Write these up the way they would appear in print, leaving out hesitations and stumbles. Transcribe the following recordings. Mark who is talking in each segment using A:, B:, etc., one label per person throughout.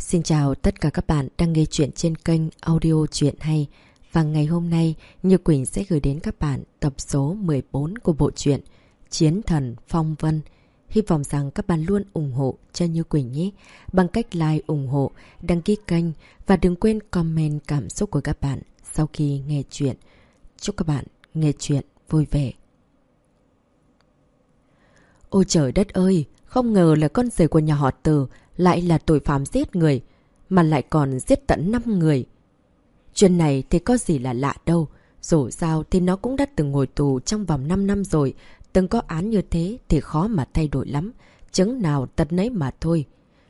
A: Xin chào tất cả các bạn đang nghe chuyện trên kênh audio Chuyện Hay. Và ngày hôm nay, Như Quỳnh sẽ gửi đến các bạn tập số 14 của bộ truyện Chiến Thần Phong Vân. Hy vọng rằng các bạn luôn ủng hộ cho Như Quỳnh nhé, bằng cách like, ủng hộ, đăng ký kênh và đừng quên comment cảm xúc của các bạn sau khi nghe chuyện. Chúc các bạn nghe chuyện vui vẻ. Ôi trời đất ơi, không ngờ là con rể của nhà họ Từ lại là tội phạm giết người, mà lại còn giết tận 5 người. Chuyện này thì có gì là lạ đâu, dù sao thì nó cũng đã từng ngồi tù trong vòng 5 năm rồi, từng có án như thế thì khó mà thay đổi lắm, chứng nào tật nấy mà thôi.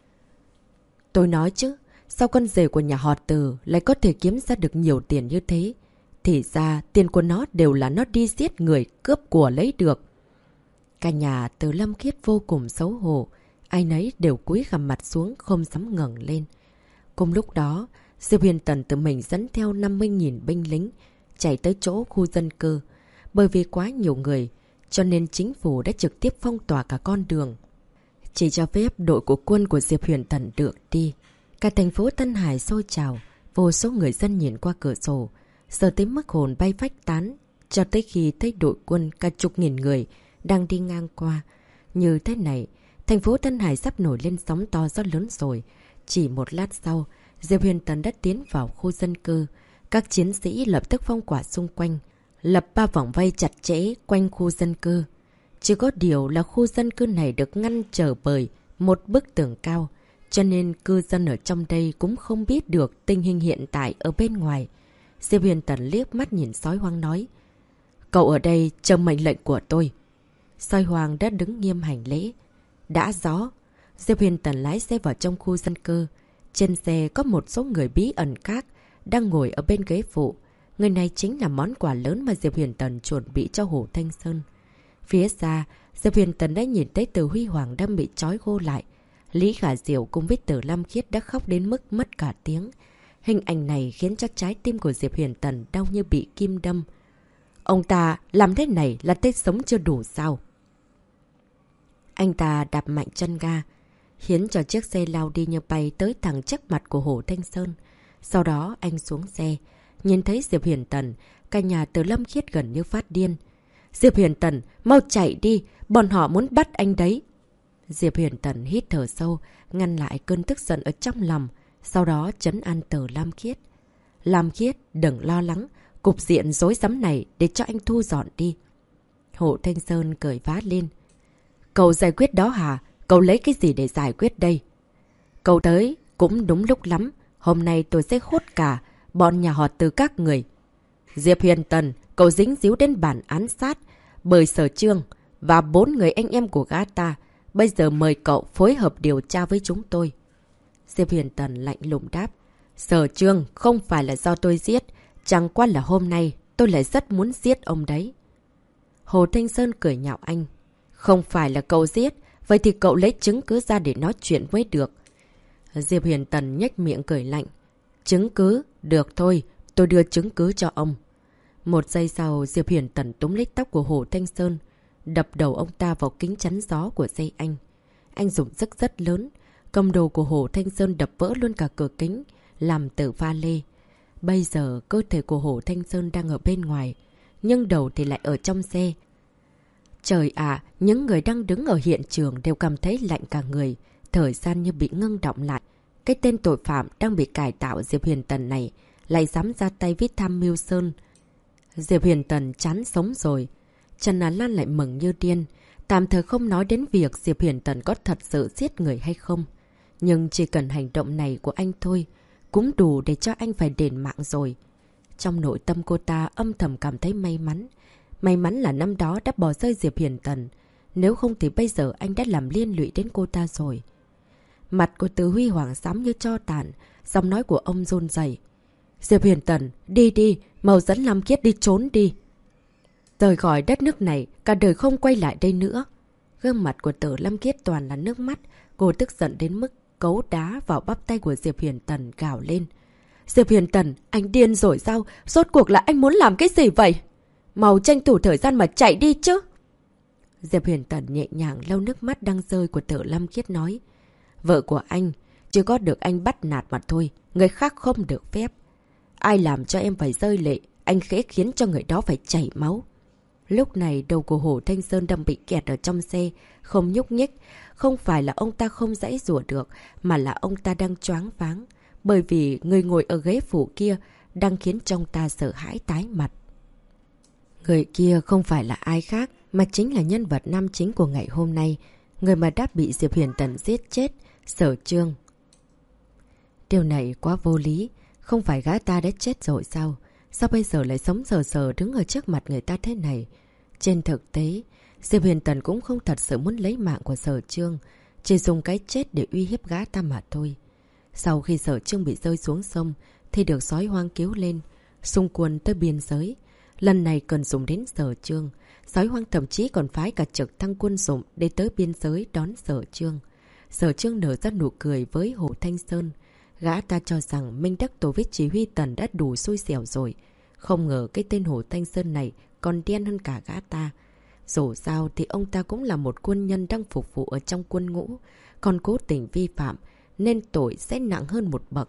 A: Tôi nói chứ, sao con rể của nhà họ Từ lại có thể kiếm ra được nhiều tiền như thế? Thì ra tiền của nó đều là nó đi giết người, cướp của lấy được. Cả nhà Từ Lâm Khiết vô cùng xấu hổ, ai nấy đều cúi gằm mặt xuống không dám ngẩng lên. Cùng lúc đó, Diệp Huyền Tần tự mình dẫn theo 50.000 binh lính chạy tới chỗ khu dân cư. Bởi vì quá nhiều người, cho nên chính phủ đã trực tiếp phong tỏa cả con đường, chỉ cho phép đội của quân của Diệp Huyền Tần được đi. Cả thành phố Tân Hải sôi trào, vô số người dân nhìn qua cửa sổ, sợ tới mức hồn bay phách tán, cho tới khi thấy đội quân cả chục nghìn người đang đi ngang qua. Như thế này, thành phố Tân Hải sắp nổi lên sóng to gió lớn rồi. Chỉ một lát sau, Diệp Huyền Tần đã tiến vào khu dân cư. Các chiến sĩ lập tức phong tỏa xung quanh, lập 3 vòng vây chặt chẽ quanh khu dân cư. Chỉ có điều là khu dân cư này được ngăn trở bởi một bức tường cao, cho nên cư dân ở trong đây cũng không biết được tình hình hiện tại ở bên ngoài. Diệp Huyền Tần liếc mắt nhìn Sói Hoang nói: "Cậu ở đây chờ mệnh lệnh của tôi." Sói Hoang đã đứng nghiêm hành lễ. Đã rõ. Diệp Huyền Tần lái xe vào trong khu dân cư. Trên xe có một số người bí ẩn khác đang ngồi ở bên ghế phụ. Người này chính là món quà lớn mà Diệp Huyền Tần chuẩn bị cho Hồ Thanh Sơn. Phía xa, Diệp Huyền Tần đã nhìn thấy Từ Huy Hoàng đang bị trói gô lại. Lý Khả Diệu cùng với Từ Lam Khiết đã khóc đến mức mất cả tiếng. Hình ảnh này khiến cho trái tim của Diệp Huyền Tần đau như bị kim đâm. Ông ta làm thế này là tết sống chưa đủ sao? Anh ta đạp mạnh chân ga, khiến cho chiếc xe lao đi như bay tới thẳng trước mặt của Hồ Thanh Sơn. Sau đó anh xuống xe, nhìn thấy Diệp Huyền Tần, cả nhà Từ Lâm Khiết gần như phát điên. "Diệp Huyền Tần, mau chạy đi, bọn họ muốn bắt anh đấy." Diệp Huyền Tần hít thở sâu, ngăn lại cơn tức giận ở trong lòng, sau đó trấn an Từ Lam Khiết. "Lam Khiết, đừng lo lắng, cục diện rối rắm này để cho anh thu dọn đi." Hồ Thanh Sơn cười vá lên. "Cậu giải quyết đó hả? Cậu lấy cái gì để giải quyết đây?" "Cậu tới cũng đúng lúc lắm. Hôm nay tôi sẽ hốt cả bọn nhà họ Từ các người." "Diệp Huyền Tần, cậu dính díu đến bản án sát bởi Sở Trương và 4 người anh em của gã ta. Bây giờ mời cậu phối hợp điều tra với chúng tôi." Diệp Huyền Tần lạnh lùng đáp. "Sở Trương không phải là do tôi giết. Chẳng qua là hôm nay tôi lại rất muốn giết ông đấy." Hồ Thanh Sơn cười nhạo anh. "Không phải là cậu giết, vậy thì cậu lấy chứng cứ ra để nói chuyện mới được." Diệp Huyền Tần nhếch miệng cười lạnh. "Chứng cứ? Được thôi, tôi đưa chứng cứ cho ông." Một giây sau, Diệp Huyền Tần túm lấy tóc của Hồ Thanh Sơn, đập đầu ông ta vào kính chắn gió của dây anh. Anh dùng sức rất lớn, cầm đầu của Hồ Thanh Sơn đập vỡ luôn cả cửa kính, làm từ pha lê. Bây giờ cơ thể của Hồ Thanh Sơn đang ở bên ngoài, nhưng đầu thì lại ở trong xe. Trời ạ, những người đang đứng ở hiện trường đều cảm thấy lạnh cả người, thời gian như bị ngưng động lại. Cái tên tội phạm đang bị cải tạo Diệp Huyền Tần này lại dám ra tay với Tham Mưu Sơn. Diệp Huyền Tần chán sống rồi. Trần Á Lan lại mừng như điên. Tạm thời không nói đến việc Diệp Huyền Tần có thật sự giết người hay không. Nhưng chỉ cần hành động này của anh thôi, cũng đủ để cho anh phải đền mạng rồi. Trong nội tâm cô ta âm thầm cảm thấy may mắn. May mắn là năm đó đã bỏ rơi Diệp Huyền Tần. Nếu không thì bây giờ anh đã làm liên lụy đến cô ta rồi. Mặt của Từ Huy Hoàng xám như tro tàn, giọng nói của ông run rẩy. "Diệp Huyền Tần, đi đi, mau dẫn Lam Khiết đi trốn đi. Rời khỏi đất nước này, cả đời không quay lại đây nữa." Gương mặt của Từ Lam Khiết toàn là nước mắt, cô tức giận đến mức cấu đá vào bắp tay của Diệp Huyền Tần gào lên. "Diệp Huyền Tần, anh điên rồi sao? Rốt cuộc là anh muốn làm cái gì vậy? Mau tranh thủ thời gian mà chạy đi chứ." Diệp Huyền Tần nhẹ nhàng lau nước mắt đang rơi của Từ Lam Khiết nói. "Vợ của anh Chỉ có được anh bắt nạt mà thôi, người khác không được phép. Ai làm cho em phải rơi lệ, anh khẽ khiến cho người đó phải chảy máu. Lúc này đầu của Hồ Thanh Sơn đang bị kẹt ở trong xe, không nhúc nhích. Không phải là ông ta không giãy giụa được, mà là ông ta đang choáng váng. Bởi vì người ngồi ở ghế phụ kia đang khiến cho ông ta sợ hãi tái mặt. Người kia không phải là ai khác, mà chính là nhân vật nam chính của ngày hôm nay. Người mà đã bị Diệp Huyền Tần giết chết, Sở Chương. Điều này quá vô lý. Không phải gã ta đã chết rồi sao? Sao bây giờ lại sống sờ sờ đứng ở trước mặt người ta thế này? Trên thực tế, Diệp Huyền Tần cũng không thật sự muốn lấy mạng của Sở Chương. Chỉ dùng cái chết để uy hiếp gã ta mà thôi. Sau khi Sở Chương bị rơi xuống sông, thì được sói hoang cứu lên, xung quân tới biên giới. Lần này cần dùng đến Sở Chương. Sói hoang thậm chí còn phái cả trực thăng quân dụng để tới biên giới đón Sở Chương. Sở Chương nở ra nụ cười với Hồ Thanh Sơn. Gã ta cho rằng Minh Đắc Tổ với Chỉ Huy Tần đã đủ xui xẻo rồi. Không ngờ cái tên Hồ Thanh Sơn này còn đen hơn cả gã ta. Dù sao thì ông ta cũng là một quân nhân đang phục vụ ở trong quân ngũ, còn cố tình vi phạm, nên tội sẽ nặng hơn một bậc.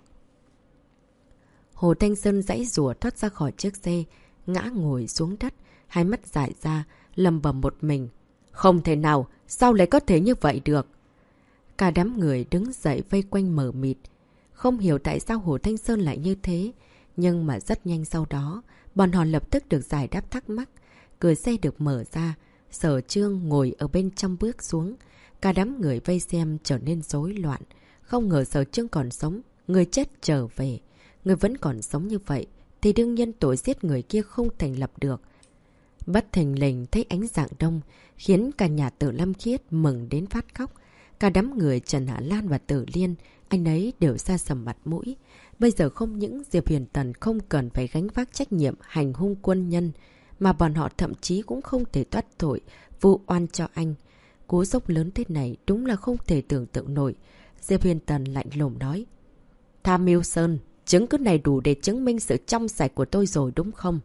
A: Hồ Thanh Sơn giãy giụa thoát ra khỏi chiếc xe, ngã ngồi xuống đất, hai mắt dại ra, lầm bầm một mình. Không thể nào, sao lại có thể như vậy được? Cả đám người đứng dậy vây quanh mờ mịt. Không hiểu tại sao Hồ Thanh Sơn lại như thế, nhưng mà rất nhanh sau đó, bọn họ lập tức được giải đáp thắc mắc. Cửa xe được mở ra, Sở Chương ngồi ở bên trong bước xuống. Cả đám người vây xem trở nên rối loạn. Không ngờ Sở Chương còn sống, người chết trở về. Người vẫn còn sống như vậy, thì đương nhiên tội giết người kia không thành lập được. Bất thình lình thấy ánh dạng đông, khiến cả nhà Tử Lâm Khiết mừng đến phát khóc. Cả đám người Trần Hạ Lan và Tử Liên, anh ấy đều xa sầm mặt mũi. Bây giờ không những Diệp Huyền Tần không cần phải gánh vác trách nhiệm hành hung quân nhân, mà bọn họ thậm chí cũng không thể thoát tội, vu oan cho anh. Cú sốc lớn thế này đúng là không thể tưởng tượng nổi. Diệp Huyền Tần lạnh lùng nói. Tham Mưu Sơn, chứng cứ này đủ để chứng minh sự trong sạch của tôi rồi đúng không?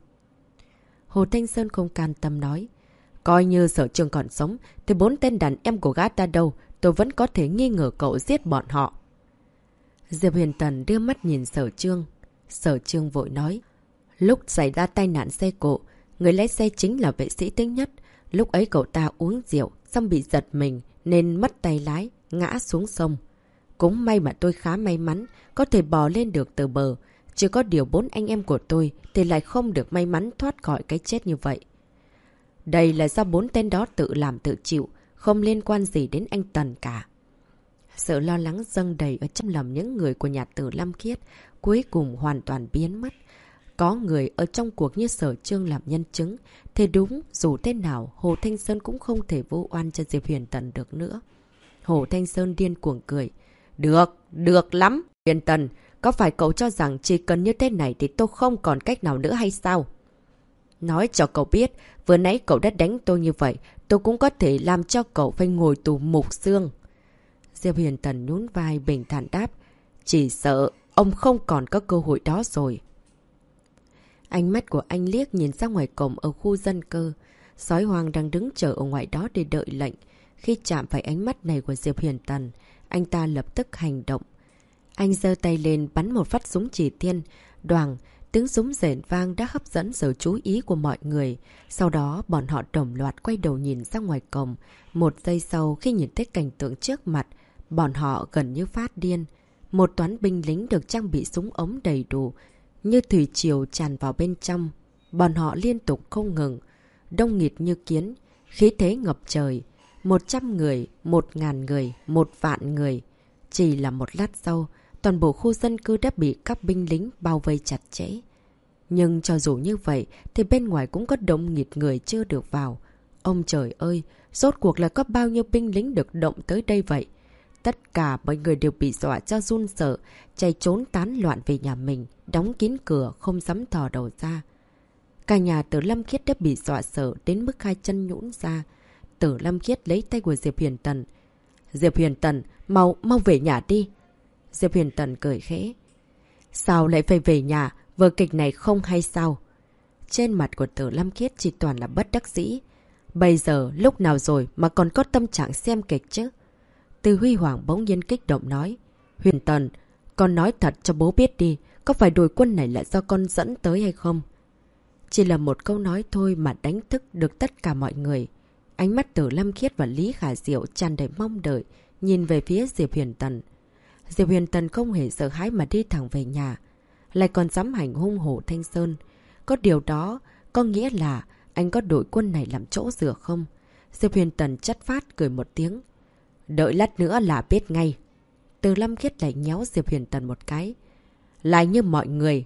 A: Hồ Thanh Sơn không can tâm nói. Coi như Sở Chương còn sống, thì 4 tên đàn em của gã ta đâu, tôi vẫn có thể nghi ngờ cậu giết bọn họ. Diệp Huyền Tần đưa mắt nhìn Sở Chương. Sở Chương vội nói. Lúc xảy ra tai nạn xe cộ, người lái xe chính là vệ sĩ Tính Nhất. Lúc ấy cậu ta uống rượu, xong bị giật mình, nên mất tay lái, ngã xuống sông. Cũng may mà tôi khá may mắn, có thể bò lên được từ bờ. Chỉ có điều 4 anh em của tôi thì lại không được may mắn thoát khỏi cái chết như vậy. Đây là do 4 tên đó tự làm tự chịu, không liên quan gì đến anh Tần cả. Sự lo lắng dâng đầy ở trong lòng những người của nhà Tử Lâm Khiết cuối cùng hoàn toàn biến mất. Có người ở trong cuộc như Sở Chương làm nhân chứng, thì đúng dù thế nào Hồ Thanh Sơn cũng không thể vu oan cho Diệp Huyền Tần được nữa. Hồ Thanh Sơn điên cuồng cười. Được lắm, Huyền Tần, có phải cậu cho rằng chỉ cần như thế này thì tôi không còn cách nào nữa hay sao? Nói cho cậu biết, vừa nãy cậu đã đánh tôi như vậy, tôi cũng có thể làm cho cậu phải ngồi tù mục xương. Diệp Huyền Tần nhún vai bình thản đáp. Chỉ sợ ông không còn có cơ hội đó rồi. Ánh mắt của anh liếc nhìn ra ngoài cổng ở khu dân cư. Sói hoang đang đứng chờ ở ngoài đó để đợi lệnh. Khi chạm phải ánh mắt này của Diệp Huyền Tần, anh ta lập tức hành động. Anh giơ tay lên bắn một phát súng chỉ thiên. Đoàng, tiếng súng rền vang đã hấp dẫn sự chú ý của mọi người. Sau đó bọn họ đồng loạt quay đầu nhìn ra ngoài cổng. Một giây sau khi nhìn thấy cảnh tượng trước mặt, bọn họ gần như phát điên. Một toán binh lính được trang bị súng ống đầy đủ, như thủy triều tràn vào bên trong. Bọn họ liên tục không ngừng, đông nghịt như kiến, khí thế ngập trời. 100 người, 1000 người, 1.000.000 người. Chỉ là một lát sau, toàn bộ khu dân cư đã bị các binh lính bao vây chặt chẽ. Nhưng cho dù như vậy, thì bên ngoài cũng có đông nghịt người chưa được vào. Ông trời ơi, rốt cuộc là có bao nhiêu binh lính được động tới đây vậy? Tất cả mọi người đều bị dọa cho run sợ, chạy trốn tán loạn về nhà mình, đóng kín cửa, không dám thò đầu ra. Cả nhà Tử Lâm Khiết đã bị dọa sợ đến mức hai chân nhũn ra. Tử Lâm Khiết lấy tay của Diệp Huyền Tần. Diệp Huyền Tần, mau về nhà đi. Diệp Huyền Tần cười khẽ. Sao lại phải về nhà, vở kịch này không hay sao? Trên mặt của Tử Lâm Khiết chỉ toàn là bất đắc dĩ. Bây giờ lúc nào rồi mà còn có tâm trạng xem kịch chứ? Từ Huy Hoàng bỗng nhiên kích động nói. Huyền Tần, con nói thật cho bố biết đi, có phải đội quân này là do con dẫn tới hay không? Chỉ là một câu nói thôi mà đánh thức được tất cả mọi người. Ánh mắt Từ Lâm Khiết và Lý Khả Diệu tràn đầy mong đợi, nhìn về phía Diệp Huyền Tần. Diệp Huyền Tần không hề sợ hãi mà đi thẳng về nhà, lại còn dám hành hung Hồ Thanh Sơn. Có điều đó có nghĩa là anh có đội quân này làm chỗ dựa không? Diệp Huyền Tần chất phát cười một tiếng. Đợi lát nữa là biết ngay. Từ Lâm Khiết lại nhéo Diệp Huyền Tần một cái. Lại như mọi người.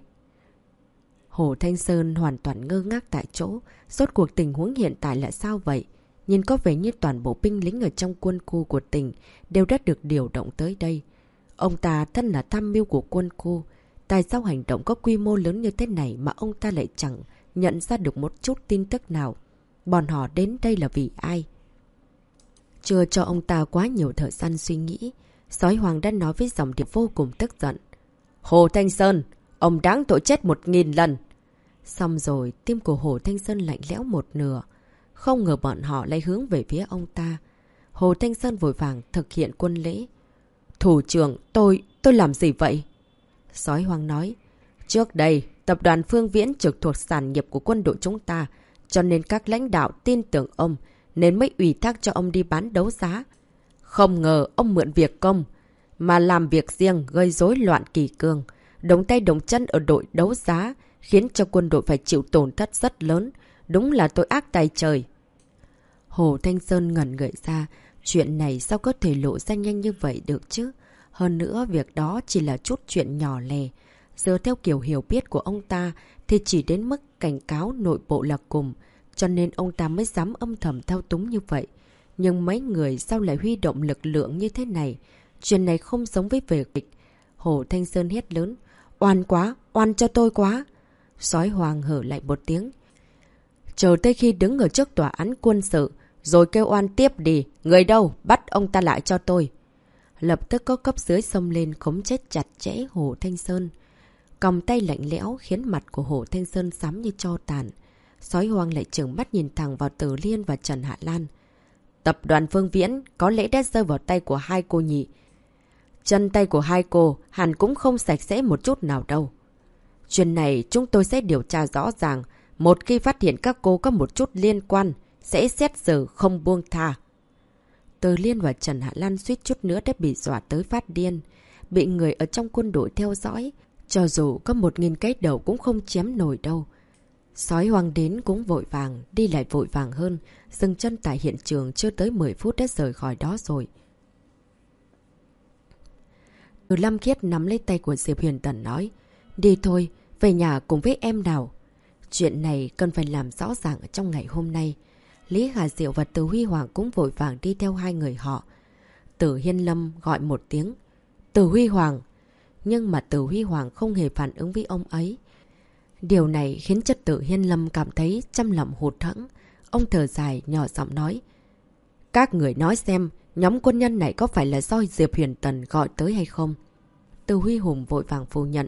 A: Hồ Thanh Sơn hoàn toàn ngơ ngác tại chỗ. Rốt cuộc tình huống hiện tại là sao vậy? Nhìn có vẻ như toàn bộ binh lính ở trong quân khu của tỉnh đều đã được điều động tới đây. Ông ta thân là tham mưu của quân khu. Tại sao hành động có quy mô lớn như thế này mà ông ta lại chẳng nhận ra được một chút tin tức nào? Bọn họ đến đây là vì ai? Chưa cho ông ta quá nhiều thời gian suy nghĩ, Sói Hoàng đã nói với giọng điệu vô cùng tức giận. Hồ Thanh Sơn, ông đáng tội chết 1000 lần. Xong rồi, tim của Hồ Thanh Sơn lạnh lẽo một nửa. Không ngờ bọn họ lại hướng về phía ông ta. Hồ Thanh Sơn vội vàng thực hiện quân lễ. Thủ trưởng, tôi làm gì vậy? Sói Hoàng nói. Trước đây, tập đoàn Phương Viễn trực thuộc sản nghiệp của quân đội chúng ta, cho nên các lãnh đạo tin tưởng ông, nên mới ủy thác cho ông đi bán đấu giá. Không ngờ ông mượn việc công, mà làm việc riêng gây rối loạn kỷ cương, động tay động chân ở đội đấu giá, khiến cho quân đội phải chịu tổn thất rất lớn. Đúng là tội ác tày trời. Hồ Thanh Sơn ngẩn người ra, chuyện này sao có thể lộ ra nhanh như vậy được chứ? Hơn nữa, việc đó chỉ là chút chuyện nhỏ lè. Giờ theo kiểu hiểu biết của ông ta thì chỉ đến mức cảnh cáo nội bộ là cùng, cho nên ông ta mới dám âm thầm thao túng như vậy. Nhưng mấy người sao lại huy động lực lượng như thế này? Chuyện này không giống với vở kịch. Hồ Thanh Sơn hét lớn. Oan quá, oan cho tôi quá. Sói Hoàng hở lại một tiếng. Chờ tới khi đứng ở trước tòa án quân sự, rồi kêu oan tiếp đi. Người đâu? Bắt ông ta lại cho tôi. Lập tức có cấp dưới xông lên khống chế chặt chẽ Hồ Thanh Sơn. Còng tay lạnh lẽo khiến mặt của Hồ Thanh Sơn xám như tro tàn. Sói Hoàng lại trừng mắt nhìn thẳng vào Từ Liên và Trần Hạ Lan. Tập đoàn Phương Viễn có lẽ đã rơi vào tay của hai cô nhỉ. Chân tay của hai cô hẳn cũng không sạch sẽ một chút nào đâu. Chuyện này chúng tôi sẽ điều tra rõ ràng. Một khi phát hiện các cô có một chút liên quan, sẽ xét xử không buông tha. Từ Liên và Trần Hạ Lan suýt chút nữa đã bị dọa tới phát điên. Bị người ở trong quân đội theo dõi. Cho dù có 1000 cái đầu cũng không chém nổi đâu. Sói Hoàng đến cũng vội vàng, đi lại vội vàng hơn. Dừng chân tại hiện trường chưa tới 10 phút đã rời khỏi đó rồi. Từ Lâm Khiết nắm lấy tay của Diệp Huyền Tần nói. Đi thôi, về nhà cùng với em nào. Chuyện này cần phải làm rõ ràng ở trong ngày hôm nay. Lý Khả Diệu và Từ Huy Hoàng cũng vội vàng đi theo hai người họ. Từ Hiên Lâm gọi một tiếng. Từ Huy Hoàng. Nhưng mà Từ Huy Hoàng không hề phản ứng với ông ấy. Điều này khiến cho Từ Hiên Lâm cảm thấy trăm lòng hụt hẫng. Ông thở dài nhỏ giọng nói. Các người nói xem, nhóm quân nhân này có phải là do Diệp Huyền Tần gọi tới hay không? Từ Huy Hùng vội vàng phủ nhận.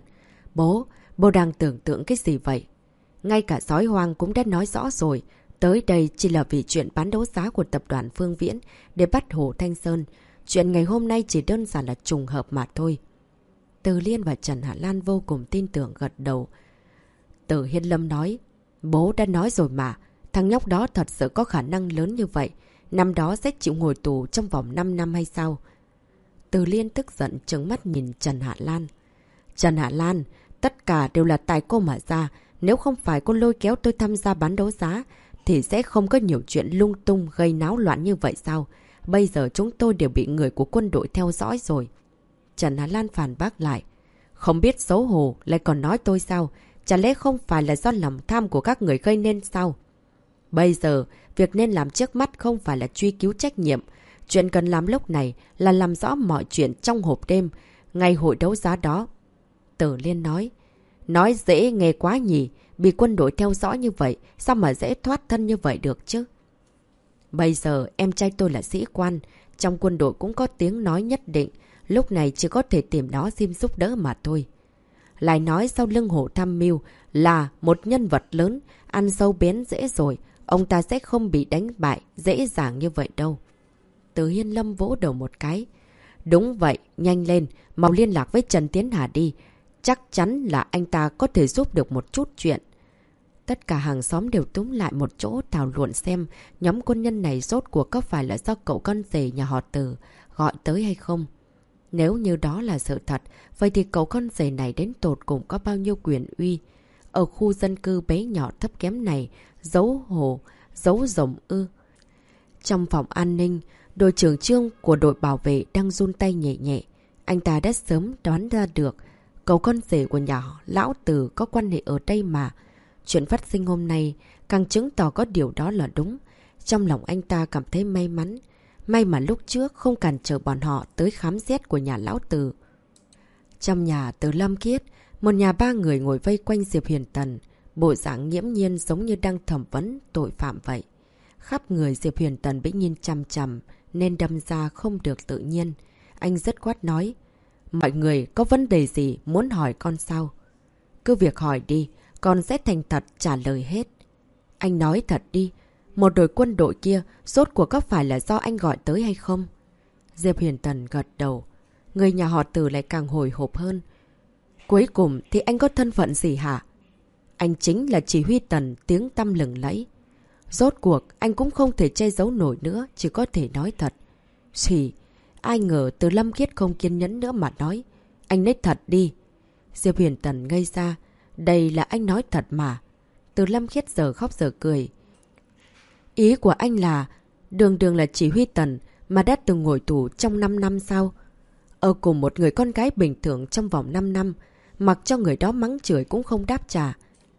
A: Bố đang tưởng tượng cái gì vậy? Ngay cả Sói Hoang cũng đã nói rõ rồi. Tới đây chỉ là vì chuyện bán đấu giá của tập đoàn Phương Viễn để bắt Hồ Thanh Sơn. Chuyện ngày hôm nay chỉ đơn giản là trùng hợp mà thôi. Từ Liên và Trần Hạ Lan vô cùng tin tưởng gật đầu. Từ Hiên Lâm nói. Bố đã nói rồi mà. Thằng nhóc đó thật sự có khả năng lớn như vậy. Năm đó sẽ chịu ngồi tù trong vòng 5 năm hay sao? Từ Liên tức giận trừng mắt nhìn Trần Hạ Lan. Trần Hạ Lan, tất cả đều là tại cô mà ra. Nếu không phải cô lôi kéo tôi tham gia bán đấu giá, thì sẽ không có nhiều chuyện lung tung gây náo loạn như vậy sao? Bây giờ chúng tôi đều bị người của quân đội theo dõi rồi. Trần Hạ Lan phản bác lại. Không biết xấu hổ lại còn nói tôi sao? Chả lẽ không phải là do lòng tham của các người gây nên sao? Bây giờ, việc nên làm trước mắt không phải là truy cứu trách nhiệm. Chuyện cần làm lúc này là làm rõ mọi chuyện trong hộp đêm, ngày hội đấu giá đó. Tử Liên nói. Nói dễ nghe quá nhỉ, bị quân đội theo dõi như vậy, sao mà dễ thoát thân như vậy được chứ? Bây giờ em trai tôi là sĩ quan, trong quân đội cũng có tiếng nói nhất định, lúc này chỉ có thể tìm nó xin giúp đỡ mà thôi. Lại nói sau lưng Hồ Tham Mưu là một nhân vật lớn, ăn sâu bén dễ rồi, ông ta sẽ không bị đánh bại dễ dàng như vậy đâu. Từ Hiên Lâm vỗ đầu một cái. Đúng vậy, nhanh lên, mau liên lạc với Trần Tiến Hà đi. Chắc chắn là anh ta có thể giúp được một chút chuyện. Tất cả hàng xóm đều túm lại một chỗ thảo luận xem nhóm quân nhân này rốt cuộc có phải là do cậu con rể nhà họ Từ gọi tới hay không. Nếu như đó là sự thật, vậy thì cậu con rể này đến tột cùng có bao nhiêu quyền uy? Ở khu dân cư bé nhỏ thấp kém này, giấu hồ, giấu rồng ư. Trong phòng an ninh, đội trưởng Trương của đội bảo vệ đang run tay nhẹ nhẹ. Anh ta đã sớm đoán ra được cậu con rể của nhà lão Từ có quan hệ ở đây mà. Chuyện phát sinh hôm nay càng chứng tỏ có điều đó là đúng. Trong lòng anh ta cảm thấy may mắn. May mà lúc trước không cản trở bọn họ tới khám xét của nhà lão Từ. Trong nhà Từ Lâm Khiết, một nhà ba người ngồi vây quanh Diệp Huyền Tần. Bộ dạng nghiễm nhiên giống như đang thẩm vấn tội phạm vậy. Khắp người Diệp Huyền Tần bị nhìn chằm chằm nên đâm ra không được tự nhiên. Anh rất quát nói. Mọi người có vấn đề gì muốn hỏi con sao? Cứ việc hỏi đi, con sẽ thành thật trả lời hết. Anh nói thật đi, một đội quân đội kia rốt cuộc có phải là do anh gọi tới hay không? Diệp Huyền Tần gật đầu. Người nhà họ Từ lại càng hồi hộp hơn. Cuối cùng thì anh có thân phận gì hả? Anh chính là chỉ huy Tần tiếng tăm lừng lẫy. Rốt cuộc anh cũng không thể che giấu nổi nữa, chỉ có thể nói thật. Xì, ai ngờ Từ Lâm Khiết không kiên nhẫn nữa mà nói. Anh nói thật đi. Diệp Huyền Tần ngây ra. Đây là anh nói thật mà. Từ Lâm Khiết giờ khóc giờ cười. Ý của anh là đường đường là chỉ huy Tần mà đã từng ngồi tù trong 5 năm sao? Ở cùng một người con gái bình thường trong vòng 5 năm, mặc cho người đó mắng chửi cũng không đáp trả.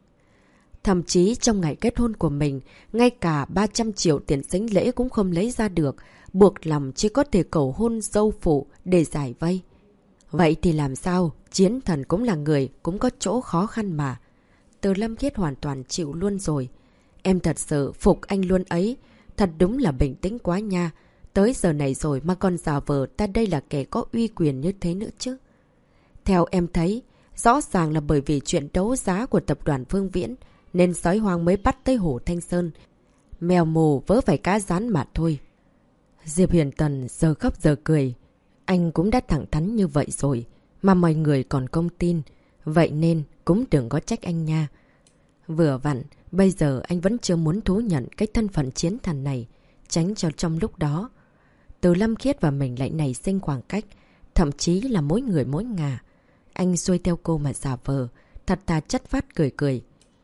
A: Thậm chí trong ngày kết hôn của mình, ngay cả 300 triệu tiền sính lễ cũng không lấy ra được, buộc lòng chỉ có thể cầu hôn dâu phụ để giải vây. Vậy thì làm sao? Chiến thần cũng là người, cũng có chỗ khó khăn mà. Từ Lâm Khiết hoàn toàn chịu luôn rồi. Em thật sự phục anh luôn ấy. Thật đúng là bình tĩnh quá nha. Tới giờ này rồi mà còn giả vờ ta đây là kẻ có uy quyền như thế nữa chứ. Theo em thấy, rõ ràng là bởi vì chuyện đấu giá của tập đoàn Phương Viễn nên sói hoang mới bắt tới Hồ Thanh Sơn. Mèo mù vớ phải cá rán mà thôi. Diệp Huyền Tần giờ khóc giờ cười. Anh cũng đã thẳng thắn như vậy rồi, mà mọi người còn không tin. Vậy nên cũng đừng có trách anh nha. Vừa vặn, bây giờ anh vẫn chưa muốn thú nhận cái thân phận chiến thần này, tránh cho trong lúc đó Từ Lâm Khiết và mình lại nảy sinh khoảng cách, thậm chí là mỗi người mỗi ngả. Anh xuôi theo cô mà giả vờ, thật thà chất phát cười cười.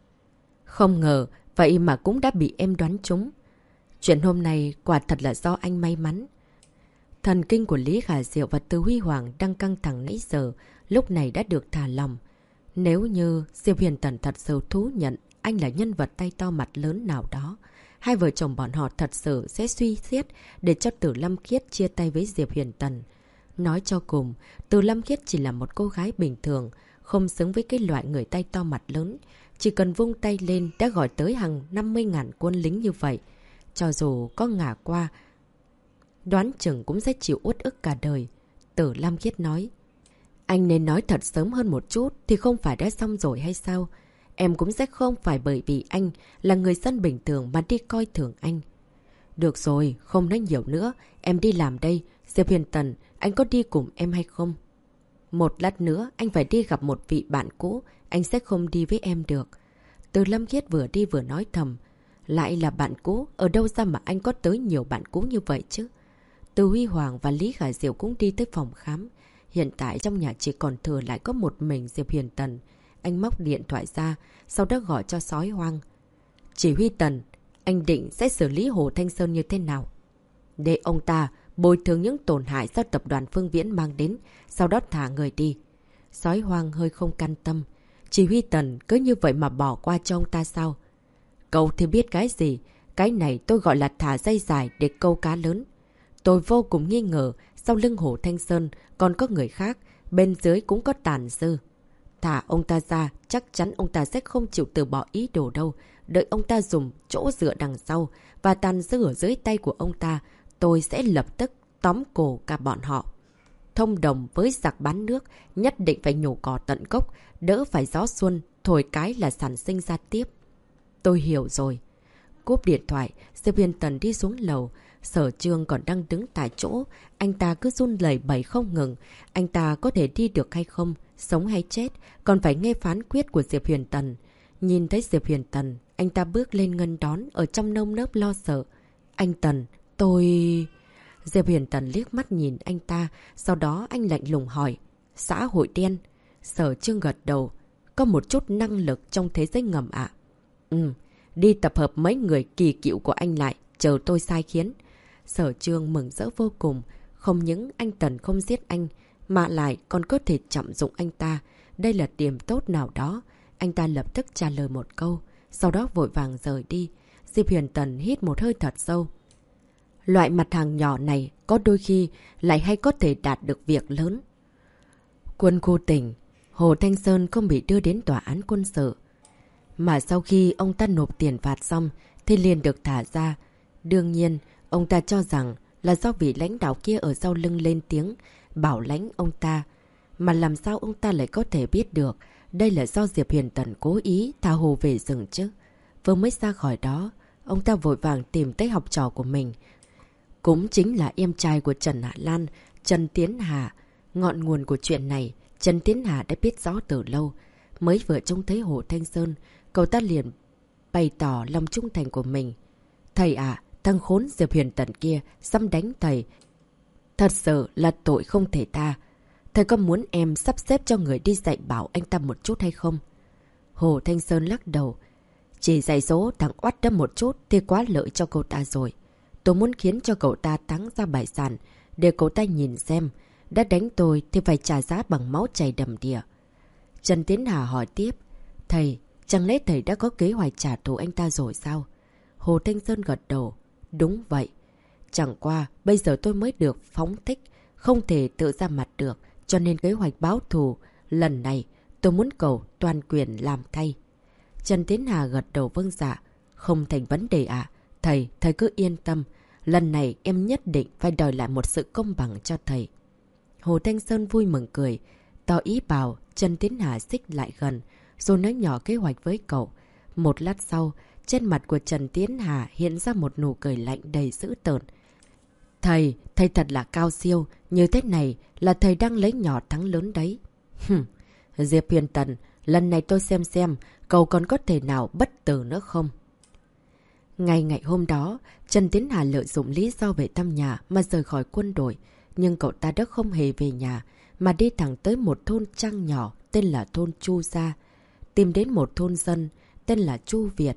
A: Không ngờ, vậy mà cũng đã bị em đoán trúng. Chuyện hôm nay quả thật là do anh may mắn. Thần kinh của Lý Khả Diệu và Từ Huy Hoàng đang căng thẳng nãy giờ, lúc này đã được thả lòng. Nếu như Diệp Huyền Tần thật sự thú nhận anh là nhân vật tay to mặt lớn nào đó, hai vợ chồng bọn họ thật sự sẽ suy xét để cho Từ Lâm Khiết chia tay với Diệp Huyền Tần. Nói cho cùng, Từ Lâm Khiết chỉ là một cô gái bình thường, không xứng với cái loại người tay to mặt lớn. Chỉ cần vung tay lên đã gọi tới hàng 50.000 quân lính như vậy. Cho dù có ngả qua, đoán chừng cũng sẽ chịu uất ức cả đời. Từ Lâm Khiết nói. Anh nên nói thật sớm hơn một chút thì không phải đã xong rồi hay sao? Em cũng sẽ không phải bởi vì anh là người dân bình thường mà đi coi thường anh. Được rồi, không nói nhiều nữa. Em đi làm đây. Diệp Huyền Tần, anh có đi cùng em hay không? Một lát nữa anh phải đi gặp một vị bạn cũ. Anh sẽ không đi với em được. Từ Lâm Khiết vừa đi vừa nói thầm. Lại là bạn cũ? Ở đâu ra mà anh có tới nhiều bạn cũ như vậy chứ? Từ Huy Hoàng và Lý Khả Diệu cũng đi tới phòng khám. Hiện tại trong nhà chỉ còn thừa lại có một mình Diệp Huyền Tần. Anh móc điện thoại ra, sau đó gọi cho sói hoang. Chỉ huy Tần, anh định sẽ xử lý Hồ Thanh Sơn như thế nào? Để ông ta bồi thường những tổn hại do tập đoàn Phương Viễn mang đến, sau đó thả người đi. Sói hoang hơi không can tâm. Chỉ huy Tần cứ như vậy mà bỏ qua cho ông ta sao? Cậu thì biết cái gì? Cái này tôi gọi là thả dây dài để câu cá lớn. Tôi vô cùng nghi ngờ sau lưng Hồ Thanh Sơn còn có người khác, bên dưới cũng có tàn dư. Thả ông ta ra, chắc chắn ông ta sẽ không chịu từ bỏ ý đồ đâu. Đợi ông ta dùng chỗ dựa đằng sau và tàn dư ở dưới tay của ông ta, tôi sẽ lập tức tóm cổ cả bọn họ. Thông đồng với giặc bán nước, nhất định phải nhổ cỏ tận gốc, đỡ phải gió xuân, thổi cái là sản sinh ra tiếp. Tôi hiểu rồi. Cúp điện thoại, Diệp Huyền Tần đi xuống lầu. Sở Trương còn đang đứng tại chỗ, anh ta cứ run lẩy bẩy không ngừng. Anh ta có thể đi được hay không, sống hay chết, còn phải nghe phán quyết của Diệp Huyền Tần. Nhìn thấy Diệp Huyền Tần, anh ta bước lên nghênh đón ở trong nơm nớp lo sợ. Anh Tần, tôi... Diệp Huyền Tần liếc mắt nhìn anh ta, sau đó anh lạnh lùng hỏi. Xã hội đen. Sở Trương gật đầu. Có một chút năng lực trong thế giới ngầm ạ. Đi tập hợp mấy người kỳ cựu của anh lại, chờ tôi sai khiến. Sở Trương mừng rỡ vô cùng. Không những anh Tần không giết anh, mà lại còn có thể trọng dụng anh ta. Đây là điểm tốt nào đó. Anh ta lập tức trả lời một câu, sau đó vội vàng rời đi. Diệp Huyền Tần hít một hơi thật sâu. Loại mặt hàng nhỏ này có đôi khi lại hay có thể đạt được việc lớn. Quân khu tỉnh, Hồ Thanh Sơn không bị đưa đến tòa án quân sự. Mà sau khi ông ta nộp tiền phạt xong thì liền được thả ra. Đương nhiên, ông ta cho rằng là do vị lãnh đạo kia ở sau lưng lên tiếng bảo lãnh ông ta. Mà làm sao ông ta lại có thể biết được đây là do Diệp Huyền Tần cố ý tha hồ về rừng chứ? Vừa mới ra khỏi đó, ông ta vội vàng tìm tới học trò của mình. Cũng chính là em trai của Trần Hạ Lan, Trần Tiến Hà. Ngọn nguồn của chuyện này, Trần Tiến Hà đã biết rõ từ lâu. Mới vừa trông thấy Hồ Thanh Sơn, cậu ta liền bày tỏ lòng trung thành của mình. Thầy à, thằng khốn Diệp Huyền Tần kia dám đánh thầy. Thật sự là tội không thể tha. Thầy có muốn em sắp xếp cho người đi dạy bảo anh ta một chút hay không? Hồ Thanh Sơn lắc đầu. Chỉ dạy dỗ thằng oát đó một chút thì quá lợi cho cậu ta rồi. Tôi muốn khiến cho cậu ta táng ra bại sản, để cậu ta nhìn xem. Đã đánh tôi thì phải trả giá bằng máu chảy đầm đìa. Trần Tiến Hà hỏi tiếp. Thầy, chẳng lẽ thầy đã có kế hoạch trả thù anh ta rồi sao? Hồ Thanh Sơn gật đầu. Đúng vậy. Chẳng qua, bây giờ tôi mới được phóng thích, không thể tự ra mặt được, cho nên kế hoạch báo thù. Lần này, tôi muốn cầu toàn quyền làm thay. Trần Tiến Hà gật đầu vâng dạ. Không thành vấn đề ạ. Thầy cứ yên tâm. Lần này em nhất định phải đòi lại một sự công bằng cho thầy. Hồ Thanh Sơn vui mừng cười, tỏ ý bảo Trần Tiến Hà xích lại gần, rồi nói nhỏ kế hoạch với cậu. Một lát sau, trên mặt của Trần Tiến Hà hiện ra một nụ cười lạnh đầy dữ tợn. Thầy thật là cao siêu, như thế này là thầy đang lấy nhỏ thắng lớn đấy. Diệp Huyền Tần, lần này tôi xem cậu còn có thể nào bất tử nữa không? Ngày hôm đó, Trần Tiến Hà lợi dụng lý do về thăm nhà mà rời khỏi quân đội. Nhưng cậu ta đã không hề về nhà, mà đi thẳng tới một thôn trang nhỏ tên là thôn Chu Gia. Tìm đến một thôn dân tên là Chu Việt.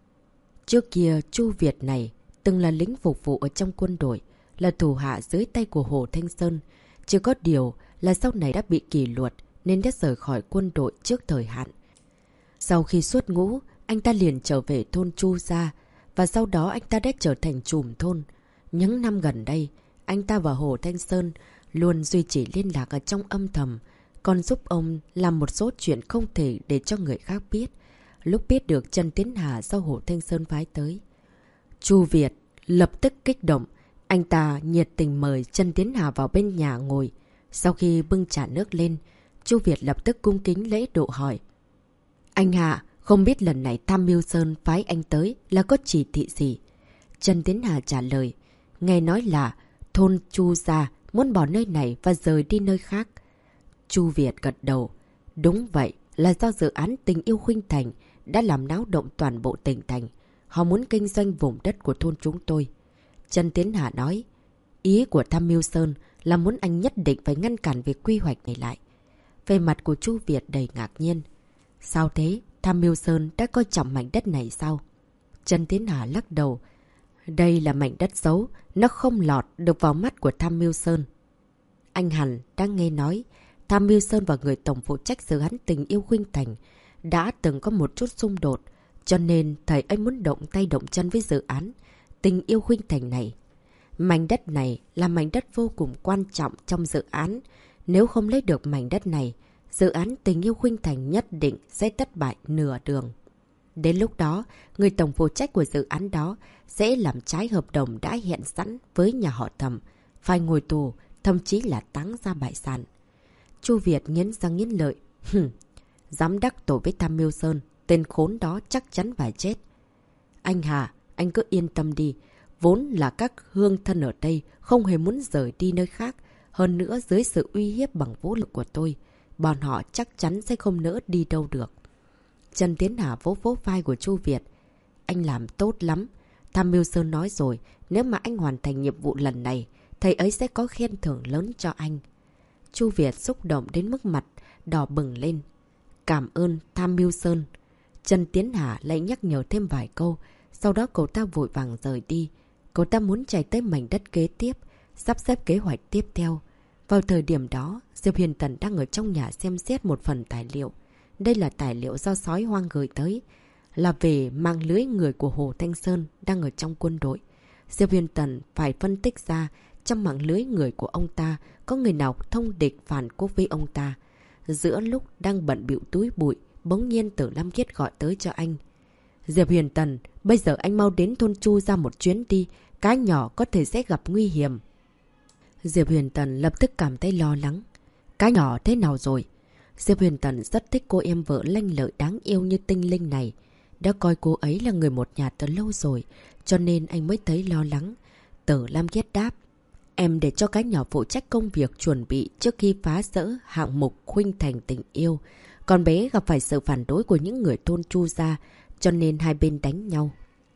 A: Trước kia, Chu Việt này từng là lính phục vụ ở trong quân đội, là thủ hạ dưới tay của Hồ Thanh Sơn. Chỉ có điều là sau này đã bị kỷ luật nên đã rời khỏi quân đội trước thời hạn. Sau khi xuất ngũ, anh ta liền trở về thôn Chu Gia, và sau đó anh ta đã trở thành trùm thôn. Những năm gần đây, anh ta và Hồ Thanh Sơn luôn duy trì liên lạc ở trong âm thầm, còn giúp ông làm một số chuyện không thể để cho người khác biết. Lúc biết được Trần Tiến Hà do Hồ Thanh Sơn phái tới, Chu Việt lập tức kích động. Anh ta nhiệt tình mời Trần Tiến Hà vào bên nhà ngồi. Sau khi bưng trà nước lên, Chu Việt lập tức cung kính lễ độ hỏi. Anh Hà, không biết lần này Tham Mưu Sơn phái anh tới là có chỉ thị gì? Trần Tiến Hà trả lời. Nghe nói là thôn Chu Gia muốn bỏ nơi này và rời đi nơi khác. Chu Việt gật đầu. Đúng vậy, là do dự án Tình Yêu Khuynh Thành đã làm náo động toàn bộ tỉnh thành. Họ muốn kinh doanh vùng đất của thôn chúng tôi. Trần Tiến Hà nói. Ý của Tham Mưu Sơn là muốn anh nhất định phải ngăn cản việc quy hoạch này lại. Về mặt của Chu Việt đầy ngạc nhiên. Sao thế? Tham Mưu Sơn đã coi trọng mảnh đất này sao? Trần Tiến Hà lắc đầu. Đây là mảnh đất xấu, nó không lọt được vào mắt của Tham Mưu Sơn. Anh Hẳn đang nghe nói, Tham Mưu Sơn và người tổng phụ trách dự án Tình Yêu Khuynh Thành đã từng có một chút xung đột, cho nên thầy ấy muốn động tay động chân với dự án Tình Yêu Khuynh Thành này. Mảnh đất này là mảnh đất vô cùng quan trọng trong dự án. Nếu không lấy được mảnh đất này, dự án Tình Yêu Khuynh Thành nhất định sẽ thất bại nửa đường. Đến lúc đó, người tổng phụ trách của dự án đó sẽ làm trái hợp đồng đã hẹn sẵn với nhà họ Thẩm, phải ngồi tù, thậm chí là táng ra bại sản. Chu Việt nghiến răng nghiến lợi. Dám đắc tội với Tham Mưu Sơn, tên khốn đó chắc chắn phải chết. Anh Hà, anh cứ yên tâm đi. Vốn là các hương thân ở đây, không hề muốn rời đi nơi khác. Hơn nữa dưới sự uy hiếp bằng vũ lực của tôi, bọn họ chắc chắn sẽ không nỡ đi đâu được. Trần Tiến Hà vỗ vỗ vai của Chu Việt. Anh làm tốt lắm. Tham mưu Sơn nói rồi, nếu mà anh hoàn thành nhiệm vụ lần này, thầy ấy sẽ có khen thưởng lớn cho anh. Chu Việt xúc động đến mức mặt đỏ bừng lên. Cảm ơn Tham mưu Sơn. Trần Tiến Hà lại nhắc nhở thêm vài câu. Sau đó cậu ta vội vàng rời đi. Cậu ta muốn chạy tới mảnh đất kế tiếp, sắp xếp kế hoạch tiếp theo. Vào thời điểm đó, Diệp Huyền Tần đang ở trong nhà xem xét một phần tài liệu. Đây là tài liệu do sói hoang gửi tới, là về mạng lưới người của Hồ Thanh Sơn đang ở trong quân đội. Diệp Huyền Tần phải phân tích ra trong mạng lưới người của ông ta có người nào thông địch phản quốc với ông ta. Giữa lúc đang bận bịu túi bụi, bỗng nhiên Tử Lam Kiết gọi tới cho anh. Diệp Huyền Tần, bây giờ anh mau đến thôn Chu ra một chuyến đi, cái nhỏ có thể sẽ gặp nguy hiểm. Diệp Huyền Tần lập tức cảm thấy lo lắng. Cái nhỏ thế nào rồi? Diệp Huyền Tần rất thích cô em vợ lanh lợi đáng yêu như Tinh Linh này. Đã coi cô ấy là người một nhà từ lâu rồi, cho nên anh mới thấy lo lắng. Tử Lam Kiết đáp. Em để cho cái nhỏ phụ trách công việc chuẩn bị trước khi phá rỡ hạng mục khuynh thành tình yêu. Còn bé gặp phải sự phản đối của những người thôn Chu gia, cho nên hai bên đánh nhau.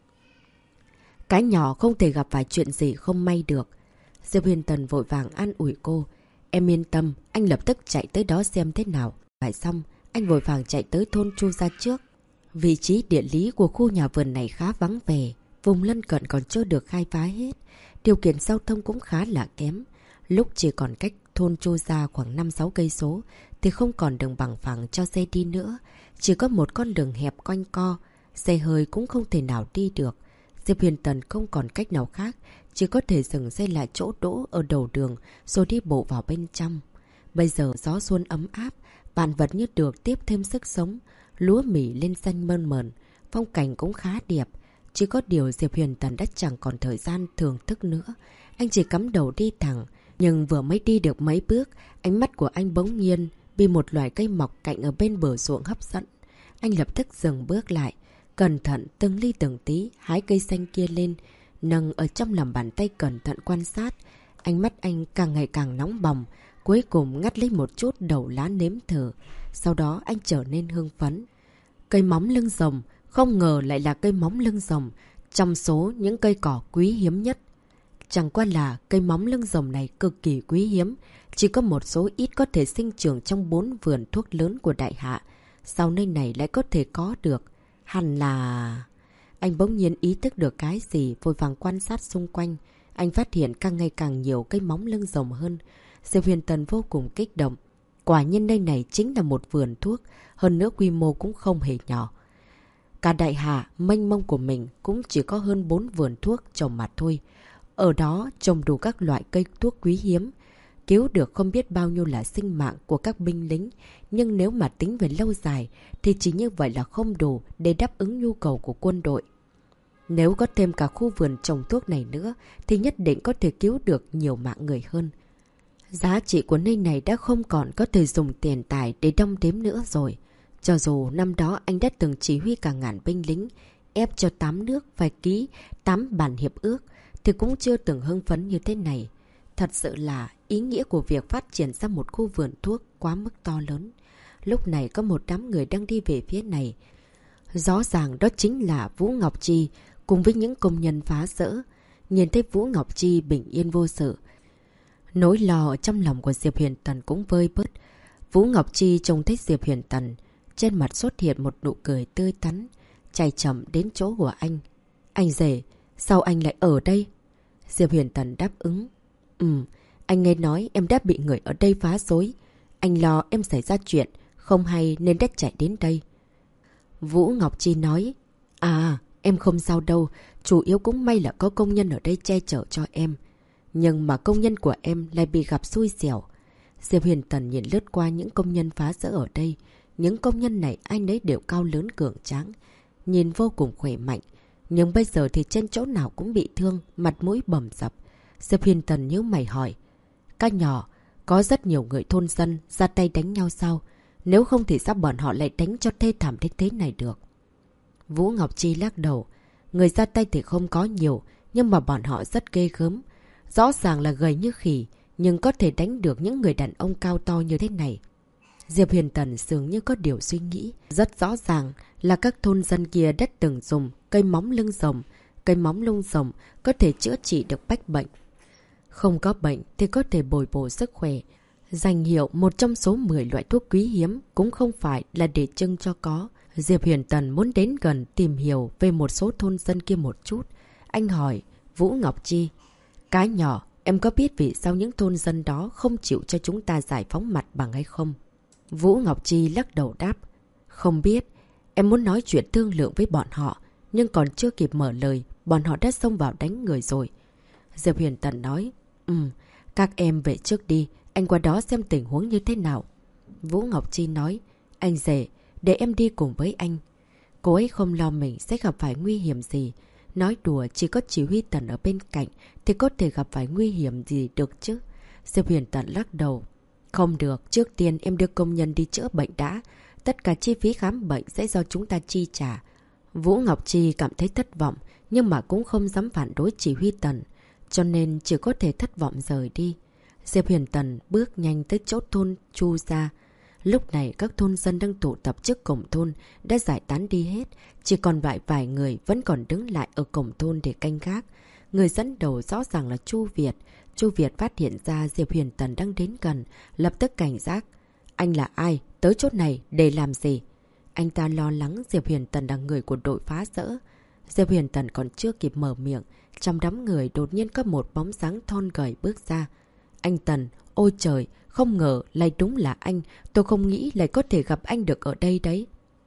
A: Cái nhỏ không thể gặp phải chuyện gì không may được. Diệp Huyền Tần vội vàng an ủi cô. Em yên tâm, anh lập tức chạy tới đó xem thế nào. Phải xong, anh vội vàng chạy tới thôn Chu gia trước. Vị trí địa lý của khu nhà vườn này khá vắng vẻ. Vùng lân cận còn chưa được khai phá hết. Điều kiện giao thông cũng khá là kém. Lúc chỉ còn cách thôn Chu gia khoảng 5-6 cây số thì không còn đường bằng phẳng cho xe đi nữa. Chỉ có một con đường hẹp quanh co. Xe hơi cũng không thể nào đi được. Diệp Huyền Tần không còn cách nào khác, chỉ có thể dừng xe lại chỗ đỗ ở đầu đường rồi đi bộ vào bên trong. Bây giờ gió xuân ấm áp, vạn vật như được tiếp thêm sức sống. Lúa mì lên xanh mơn mởn, phong cảnh cũng khá đẹp. Chỉ có điều Diệp Huyền Tần đã chẳng còn thời gian thưởng thức nữa. Anh chỉ cắm đầu đi thẳng, nhưng vừa mới đi được mấy bước, ánh mắt của anh bỗng nhiên bị một loài cây mọc cạnh ở bên bờ ruộng hấp dẫn. Anh lập tức dừng bước lại, cẩn thận từng ly từng tí hái cây xanh kia lên, nâng ở trong lòng bàn tay cẩn thận quan sát. Ánh mắt anh càng ngày càng nóng bỏng, cuối cùng ngắt lấy một chút đầu lá nếm thử. Sau đó anh trở nên hưng phấn. Cây móng lưng rồng, không ngờ lại là cây móng lưng rồng, trong số những cây cỏ quý hiếm nhất. Chẳng qua là cây móng lưng rồng này cực kỳ quý hiếm, chỉ có một số ít có thể sinh trưởng trong 4 vườn thuốc lớn của đại hạ. Sao nơi này lại có thể có được? Hẳn là... Anh bỗng nhiên ý thức được cái gì, vội vàng quan sát xung quanh. Anh phát hiện càng ngày càng nhiều cây móng lưng rồng hơn. Diệp Huyền Tần vô cùng kích động. Quả nhiên nơi này chính là một vườn thuốc, hơn nữa quy mô cũng không hề nhỏ. Cả đại hạ mênh mông của mình cũng chỉ có hơn 4 vườn thuốc trồng mà thôi. Ở đó trồng đủ các loại cây thuốc quý hiếm, cứu được không biết bao nhiêu là sinh mạng của các binh lính. Nhưng nếu mà tính về lâu dài thì chỉ như vậy là không đủ để đáp ứng nhu cầu của quân đội. Nếu có thêm cả khu vườn trồng thuốc này nữa thì nhất định có thể cứu được nhiều mạng người hơn. Giá trị của nơi này đã không còn có thể dùng tiền tài để đong đếm nữa rồi. Cho dù năm đó anh đã từng chỉ huy cả ngàn binh lính, ép cho 8 nước phải ký 8 bản hiệp ước, thì cũng chưa từng hưng phấn như thế này. Thật sự là ý nghĩa của việc phát triển ra một khu vườn thuốc quá mức to lớn. Lúc này có một đám người đang đi về phía này. Rõ ràng đó chính là Vũ Ngọc Chi cùng với những công nhân phá rỡ. Nhìn thấy Vũ Ngọc Chi bình yên vô sự, nỗi lo ở trong lòng của Diệp Huyền Tần cũng vơi bớt. Vũ Ngọc Chi trông thấy Diệp Huyền Tần, trên mặt xuất hiện một nụ cười tươi tắn, chạy chậm đến chỗ của anh. Anh rể, sao anh lại ở đây? Diệp Huyền Tần đáp ứng. Anh nghe nói em đã bị người ở đây phá rối. Anh lo em xảy ra chuyện không hay nên đã chạy đến đây. Vũ Ngọc Chi nói. À, em không sao đâu, chủ yếu cũng may là có công nhân ở đây che chở cho em. Nhưng mà công nhân của em lại bị gặp xui xẻo. Diệp Huyền Tần nhìn lướt qua những công nhân phá rỡ ở đây. Những công nhân này ai nấy đều cao lớn cường tráng, nhìn vô cùng khỏe mạnh. Nhưng bây giờ thì trên chỗ nào cũng bị thương, mặt mũi bầm dập. Diệp Huyền Tần nhíu mày hỏi. Các nhỏ, có rất nhiều người thôn dân ra tay đánh nhau sao? Nếu không thì sao bọn họ lại đánh cho thê thảm đến thế này được? Vũ Ngọc Chi lắc đầu. Người ra tay thì không có nhiều, nhưng mà bọn họ rất ghê gớm. Rõ ràng là gầy như khỉ, nhưng có thể đánh được những người đàn ông cao to như thế này. Diệp Huyền Tần dường như có điều suy nghĩ. Rất rõ ràng là các thôn dân kia đã từng dùng cây móng lưng rồng. Cây móng lưng rồng có thể chữa trị được bách bệnh. Không có bệnh thì có thể bồi bổ sức khỏe. Danh hiệu một trong số 10 loại thuốc quý hiếm cũng không phải là để trưng cho có. Diệp Huyền Tần muốn đến gần tìm hiểu về một số thôn dân kia một chút. Anh hỏi Vũ Ngọc Chi, cái nhỏ, em có biết vì sao những thôn dân đó không chịu cho chúng ta giải phóng mặt bằng hay không? Vũ Ngọc Chi lắc đầu đáp, không biết, em muốn nói chuyện thương lượng với bọn họ, nhưng còn chưa kịp mở lời, bọn họ đã xông vào đánh người rồi. Diệp Huyền Tần nói, các em về trước đi, anh qua đó xem tình huống như thế nào. Vũ Ngọc Chi nói, anh rể, để em đi cùng với anh. Cô ấy không lo mình sẽ gặp phải nguy hiểm gì. Nói đùa chỉ có chỉ huy Tần ở bên cạnh thì có thể gặp phải nguy hiểm gì được chứ. Diệp Huyền Tần lắc đầu. Không được, trước tiên em đưa công nhân đi chữa bệnh đã. Tất cả chi phí khám bệnh sẽ do chúng ta chi trả. Vũ Ngọc Chi cảm thấy thất vọng, nhưng mà cũng không dám phản đối chỉ huy Tần. Cho nên chỉ có thể thất vọng rời đi. Diệp Huyền Tần bước nhanh tới chỗ thôn Chu Gia. Lúc này các thôn dân đang tụ tập trước cổng thôn đã giải tán đi hết. Chỉ còn vài người vẫn còn đứng lại ở cổng thôn để canh gác. Người dẫn đầu rõ ràng là Chu Việt. Chu Việt phát hiện ra Diệp Huyền Tần đang đến gần, lập tức cảnh giác. Anh là ai? Tới chỗ này để làm gì? Anh ta lo lắng Diệp Huyền Tần là người của đội phá rỡ. Diệp Huyền Tần còn chưa kịp mở miệng. Trong đám người đột nhiên có một bóng dáng thon gầy bước ra. Anh Tần, ôi trời, không ngờ lại đúng là anh. Tôi không nghĩ lại có thể gặp anh được ở đây đấy.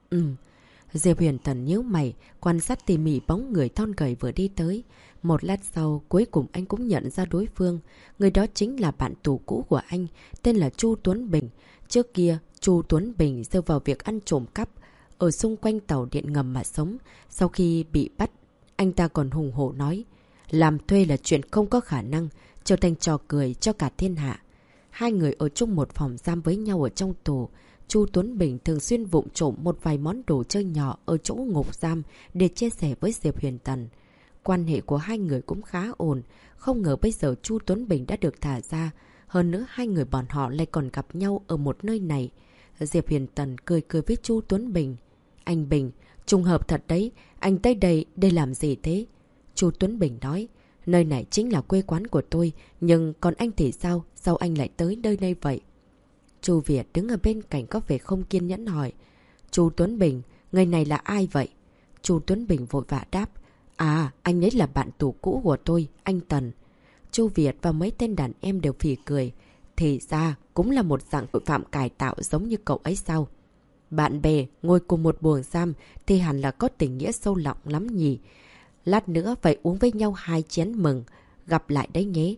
A: Diệp Huyền Tần nhíu mày, quan sát tỉ mỉ bóng người thon gầy vừa đi tới. Một lát sau, cuối cùng anh cũng nhận ra đối phương. Người đó chính là bạn tù cũ của anh, tên là Chu Tuấn Bình. Trước kia, Chu Tuấn Bình rơi vào việc ăn trộm cắp ở xung quanh tàu điện ngầm mà sống. Sau khi bị bắt, anh ta còn hùng hổ nói, làm thuê là chuyện không có khả năng, trở thành trò cười cho cả thiên hạ. Hai người ở chung một phòng giam với nhau ở trong tù. Chu Tuấn Bình thường xuyên vụng trộm một vài món đồ chơi nhỏ ở chỗ ngục giam để chia sẻ với Diệp Huyền Tần. Quan hệ của hai người cũng khá ổn. Không ngờ bây giờ Chu Tuấn Bình đã được thả ra. Hơn nữa hai người bọn họ lại còn gặp nhau ở một nơi này. Diệp Huyền Tần cười cười với Chu Tuấn Bình. Anh Bình, trùng hợp thật đấy. Anh tới đây làm gì thế? Chu Tuấn Bình nói. Nơi này chính là quê quán của tôi. Nhưng còn anh thì sao? Sao anh lại tới nơi đây vậy? Chu Việt đứng ở bên cạnh có vẻ không kiên nhẫn hỏi. Chu Tuấn Bình, người này là ai vậy? Chu Tuấn Bình vội vã đáp. À, anh ấy là bạn tù cũ của tôi, anh Tần. Chu Việt và mấy tên đàn em đều phì cười. Thì ra, cũng là một dạng tội phạm cải tạo giống như cậu ấy sao? Bạn bè, ngồi cùng một buồng giam thì hẳn là có tình nghĩa sâu lặng lắm nhỉ. Lát nữa phải uống với nhau 2 chén mừng. Gặp lại đấy nhé.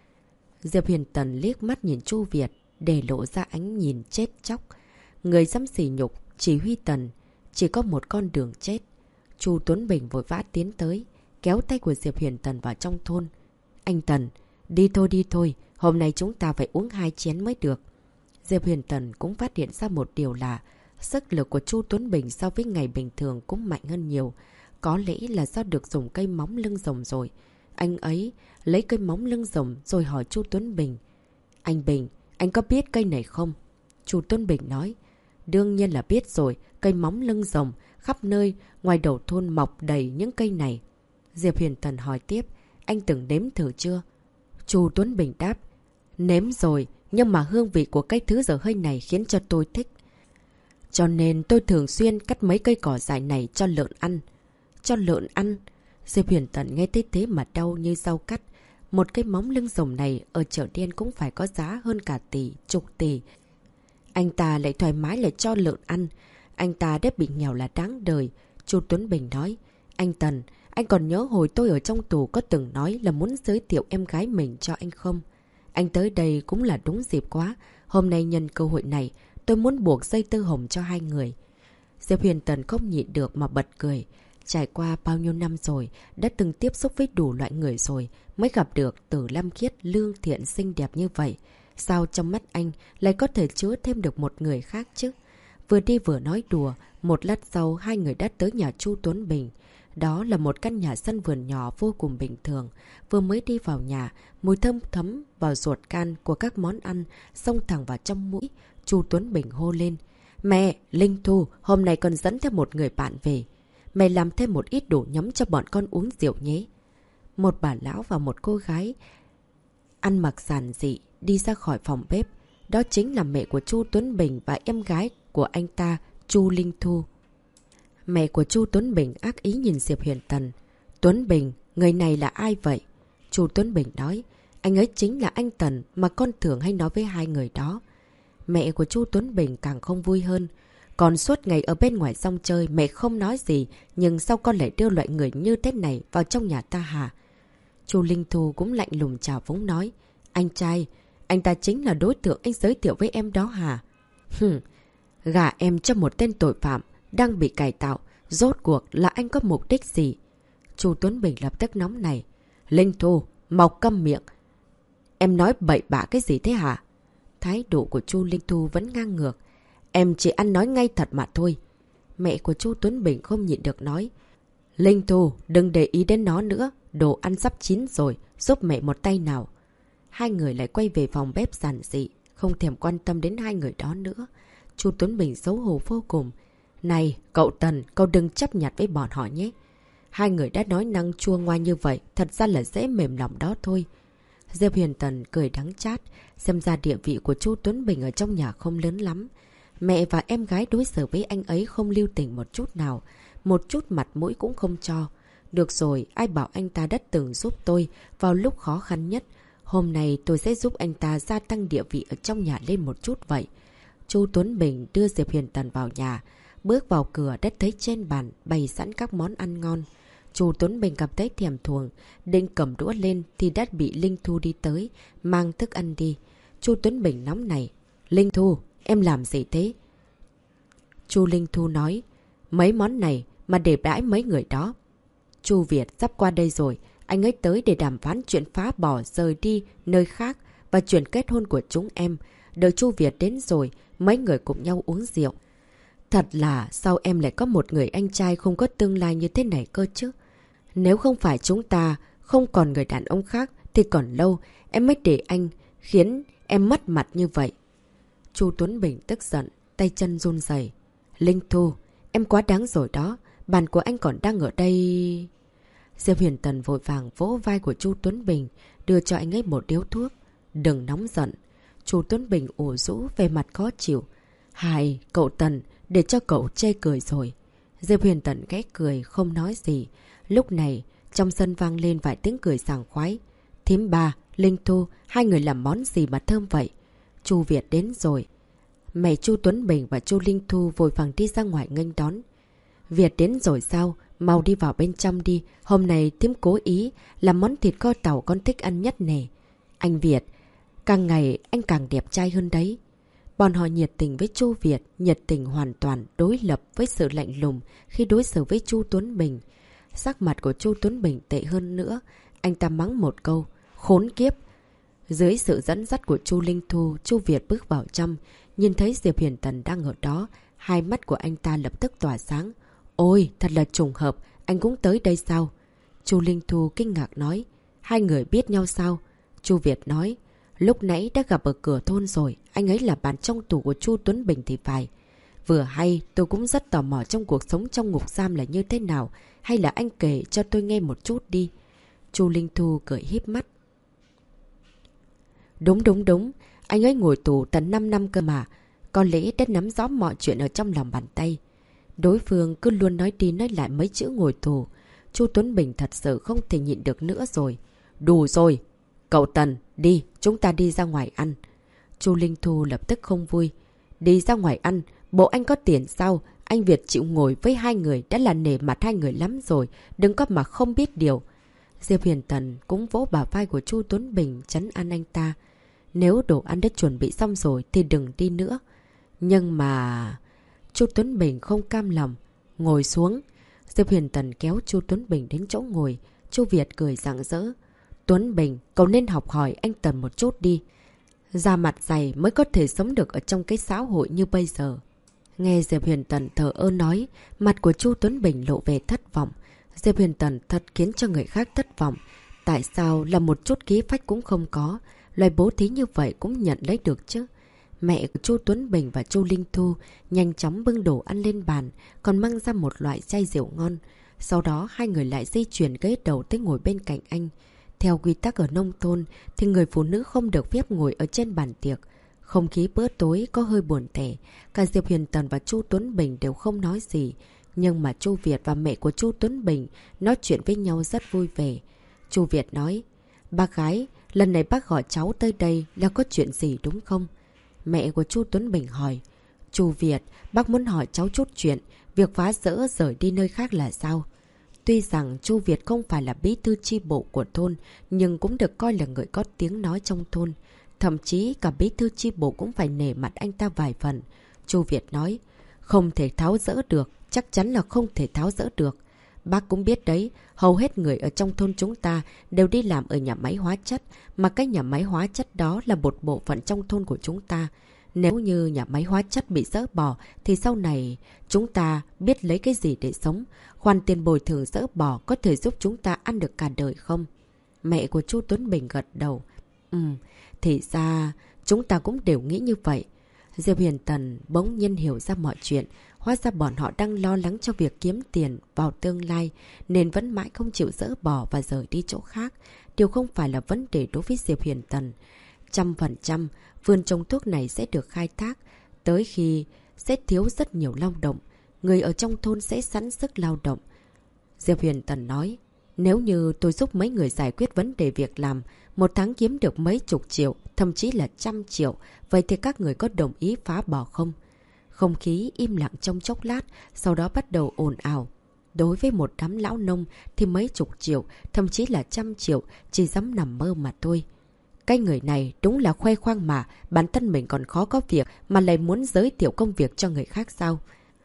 A: Diệp Huyền Tần liếc mắt nhìn Chu Việt, để lộ ra ánh nhìn chết chóc. Người dám sỉ nhục, chỉ huy Tần, chỉ có một con đường chết. Chu Tuấn Bình vội vã tiến tới, kéo tay của Diệp Huyền Tần vào trong thôn. Anh Tần, đi thôi, hôm nay chúng ta phải uống 2 chén mới được. Diệp Huyền Tần cũng phát hiện ra một điều là sức lực của Chu Tuấn Bình so với ngày bình thường cũng mạnh hơn nhiều. Có lẽ là do được dùng cây móng lưng rồng rồi. Anh ấy lấy cây móng lưng rồng rồi hỏi Chu Tuấn Bình. Anh Bình, anh có biết cây này không? Chu Tuấn Bình nói. Đương nhiên là biết rồi, cây móng lưng rồng, khắp nơi, ngoài đầu thôn mọc đầy những cây này. Diệp Huyền Tần hỏi tiếp, anh từng nếm thử chưa? Chu Tuấn Bình đáp, nếm rồi, nhưng mà hương vị của cái thứ dở hơi này khiến cho tôi thích. Cho nên tôi thường xuyên cắt mấy cây cỏ dại này cho lợn ăn. Cho lợn ăn? Diệp Huyền Tần nghe thấy thế mà đau như rau cắt. Một cái móng lưng rồng này ở chợ đen cũng phải có giá hơn cả tỷ, chục tỷ. Anh ta lại thoải mái lại cho lợn ăn. Anh ta đã bị nghèo là đáng đời. Chu Tuấn Bình nói. Anh Tần, anh còn nhớ hồi tôi ở trong tù có từng nói là muốn giới thiệu em gái mình cho anh không? Anh tới đây cũng là đúng dịp quá. Hôm nay nhân cơ hội này, tôi muốn buộc dây tơ hồng cho hai người. Diệp Huyền Tần không nhịn được mà bật cười. Trải qua bao nhiêu năm rồi, đã từng tiếp xúc với đủ loại người rồi, mới gặp được Tử Lam Khiết lương thiện xinh đẹp như vậy. Sao trong mắt anh lại có thể chứa thêm được một người khác chứ? Vừa đi vừa nói đùa, một lát sau hai người đã tới nhà Chu Tuấn Bình. Đó là một căn nhà sân vườn nhỏ vô cùng bình thường. Vừa mới đi vào nhà, mùi thơm thấm vào ruột gan của các món ăn xông thẳng vào trong mũi. Chu Tuấn Bình hô lên. Mẹ, Linh Thu, hôm nay con dẫn theo một người bạn về. Mẹ làm thêm một ít đồ nhắm cho bọn con uống rượu nhé. Một bà lão và một cô gái ăn mặc giản dị đi ra khỏi phòng bếp. Đó chính là mẹ của Chu Tuấn Bình và em gái của anh ta, Chu Linh Thu. Mẹ của Chu Tuấn Bình ác ý nhìn Diệp Huyền Tần. Tuấn Bình, người này là ai vậy? Chu Tuấn Bình nói, anh ấy chính là anh Tần mà con thường hay nói với hai người đó. Mẹ của Chu Tuấn Bình càng không vui hơn. Còn suốt ngày ở bên ngoài sông chơi, mẹ không nói gì, nhưng sao con lại đưa loại người như thế này vào trong nhà ta hả? Chu Linh Thu cũng lạnh lùng chào phúng nói, anh trai, anh ta chính là đối tượng anh giới thiệu với em đó hả? Gả em cho một tên tội phạm đang bị cải tạo, rốt cuộc là anh có mục đích gì? Chu Tuấn Bình lập tức nóng này. Linh Thu, mau câm miệng. Em nói bậy bạ cái gì thế hả? Thái độ của Chu Linh Thu vẫn ngang ngược. Em chỉ ăn nói ngay thật mà thôi. Mẹ của Chu Tuấn Bình không nhịn được nói. Linh Thu, đừng để ý đến nó nữa. Đồ ăn sắp chín rồi, giúp mẹ một tay nào. Hai người lại quay về phòng bếp giản dị, không thèm quan tâm đến hai người đó nữa. Chu Tuấn Bình xấu hổ vô cùng. Này, cậu Tần, cậu đừng chấp nhặt với bọn họ nhé. Hai người đã nói năng chua ngoa như vậy, thật ra là dễ mềm lòng đó thôi. Diệp Huyền Tần cười đắng chát, xem ra địa vị của Chu Tuấn Bình ở trong nhà không lớn lắm. Mẹ và em gái đối xử với anh ấy không lưu tình một chút nào, một chút mặt mũi cũng không cho. Được rồi, ai bảo anh ta đã từng giúp tôi vào lúc khó khăn nhất. Hôm nay tôi sẽ giúp anh ta gia tăng địa vị ở trong nhà lên một chút vậy. Chu Tuấn Bình đưa Diệp Huyền Tần vào nhà. Bước vào cửa đã thấy trên bàn bày sẵn các món ăn ngon. Chu Tuấn Bình cảm thấy thèm thuồng, định cầm đũa lên thì đã bị Linh Thu đi tới, mang thức ăn đi. Chu Tuấn Bình nóng này. Linh Thu, em làm gì thế? Chu Linh Thu nói, mấy món này mà để đãi mấy người đó. Chu Việt sắp qua đây rồi, anh ấy tới để đàm phán chuyện phá bỏ rời đi nơi khác và chuyện kết hôn của chúng em. Đợi Chu Việt đến rồi, mấy người cùng nhau uống rượu. Thật là sao em lại có một người anh trai không có tương lai như thế này cơ chứ? Nếu không phải chúng ta không còn người đàn ông khác thì còn lâu em mới để anh khiến em mất mặt như vậy. Chu Tuấn Bình tức giận, tay chân run rẩy. Linh Thu, em quá đáng rồi đó, bàn của anh còn đang ở đây. Diệp Huyền Tần vội vàng vỗ vai của Chu Tuấn Bình, đưa cho anh ấy một điếu thuốc. Đừng nóng giận. Chu Tuấn Bình ủ rũ về mặt khó chịu. Hài, cậu Tần, để cho cậu chê cười rồi. Diệp Huyền Tần ghé cười, không nói gì. Lúc này, trong sân vang lên vài tiếng cười sảng khoái. Thím Ba, Linh Thu, hai người làm món gì mà thơm vậy? Chu Việt đến rồi. Mẹ Chu Tuấn Bình và Chu Linh Thu vội vàng đi ra ngoài nghênh đón. Việt đến rồi sao? Mau đi vào bên trong đi. Hôm nay thím cố ý làm món thịt kho tàu con thích ăn nhất nè. Anh Việt, càng ngày anh càng đẹp trai hơn đấy. Bọn họ nhiệt tình với Chu Việt, nhiệt tình hoàn toàn đối lập với sự lạnh lùng khi đối xử với Chu Tuấn Bình. Sắc mặt của Chu Tuấn Bình tệ hơn nữa. Anh ta mắng một câu, khốn kiếp. Dưới sự dẫn dắt của Chu Linh Thu, Chu Việt bước vào trong, nhìn thấy Diệp Huyền Tần đang ở đó. Hai mắt của anh ta lập tức tỏa sáng. Ôi, thật là trùng hợp, anh cũng tới đây sao? Chu Linh Thu kinh ngạc nói, hai người biết nhau sao? Chu Việt nói, lúc nãy đã gặp ở cửa thôn rồi, anh ấy là bạn trong tù của Chu Tuấn Bình thì phải. Vừa hay, tôi cũng rất tò mò trong cuộc sống trong ngục giam là như thế nào, hay là anh kể cho tôi nghe một chút đi. Chu Linh Thu cười híp mắt. Đúng, anh ấy ngồi tù tận 5 năm cơ mà, có lẽ đã nắm rõ mọi chuyện ở trong lòng bàn tay. Đối phương cứ luôn nói đi nói lại mấy chữ ngồi tù. Chu Tuấn Bình thật sự không thể nhịn được nữa rồi. Đủ rồi. Cậu Tần, đi, chúng ta đi ra ngoài ăn. Chu Linh Thu lập tức không vui. Đi ra ngoài ăn, bộ anh có tiền sao? Anh Việt chịu ngồi với hai người đã là nể mặt hai người lắm rồi. Đừng có mà không biết điều. Diệp Huyền Tần cũng vỗ bả vai của Chu Tuấn Bình trấn an anh ta. Nếu đồ ăn đã chuẩn bị xong rồi thì đừng đi nữa. Nhưng mà... Chu Tuấn Bình không cam lòng. Ngồi xuống. Diệp Huyền Tần kéo Chu Tuấn Bình đến chỗ ngồi. Chu Việt cười rạng rỡ. Tuấn Bình, cậu nên học hỏi anh Tần một chút đi. Da mặt dày mới có thể sống được ở trong cái xã hội như bây giờ. Nghe Diệp Huyền Tần thờ ơ nói, mặt của Chu Tuấn Bình lộ về thất vọng. Diệp Huyền Tần thật khiến cho người khác thất vọng. Tại sao là một chút ký phách cũng không có? Loài bố thí như vậy cũng nhận lấy được chứ? Mẹ của Chu Tuấn Bình và Chu Linh Thu nhanh chóng bưng đồ ăn lên bàn, còn mang ra một loại chai rượu ngon. Sau đó hai người lại di chuyển ghế đầu tới ngồi bên cạnh anh. Theo quy tắc ở nông thôn thì người phụ nữ không được phép ngồi ở trên bàn tiệc. Không khí bữa tối có hơi buồn tẻ. Cả Diệp Huyền Tần và Chu Tuấn Bình đều không nói gì. Nhưng mà Chu Việt và mẹ của Chu Tuấn Bình nói chuyện với nhau rất vui vẻ. Chu Việt nói, bác gái, lần này bác gọi cháu tới đây là có chuyện gì đúng không? Mẹ của Chu Tuấn Bình hỏi, Chu Việt, bác muốn hỏi cháu chút chuyện, việc phá rỡ rời đi nơi khác là sao? Tuy rằng Chu Việt không phải là bí thư chi bộ của thôn, nhưng cũng được coi là người có tiếng nói trong thôn. Thậm chí cả bí thư chi bộ cũng phải nể mặt anh ta vài phần. Chu Việt nói, không thể tháo rỡ được, chắc chắn là không thể tháo rỡ được. Bác cũng biết đấy, hầu hết người ở trong thôn chúng ta đều đi làm ở nhà máy hóa chất, mà cái nhà máy hóa chất đó là một bộ phận trong thôn của chúng ta. Nếu như nhà máy hóa chất bị dỡ bỏ thì sau này chúng ta biết lấy cái gì để sống? Khoản tiền bồi thường dỡ bỏ có thể giúp chúng ta ăn được cả đời không? Mẹ của Chu Tuấn Bình gật đầu. Thì ra chúng ta cũng đều nghĩ như vậy. Diệp Huyền Tần bỗng nhiên hiểu ra mọi chuyện. Hóa ra bọn họ đang lo lắng cho việc kiếm tiền vào tương lai nên vẫn mãi không chịu dỡ bỏ và rời đi chỗ khác. Điều không phải là vấn đề đối với Diệp Huyền Tần. 100% vườn trồng thuốc này sẽ được khai thác. Tới khi sẽ thiếu rất nhiều lao động. Người ở trong thôn sẽ sẵn sức lao động. Diệp Huyền Tần nói, nếu như tôi giúp mấy người giải quyết vấn đề việc làm, một tháng kiếm được mấy chục triệu, thậm chí là 100 triệu, vậy thì các người có đồng ý phá bỏ không? Không khí im lặng trong chốc lát, sau đó bắt đầu ồn ào. Đối với một đám lão nông thì mấy chục triệu, thậm chí là 100 triệu, chỉ dám nằm mơ mà thôi. Cái người này đúng là khoe khoang mà, bản thân mình còn khó có việc mà lại muốn giới thiệu công việc cho người khác sao?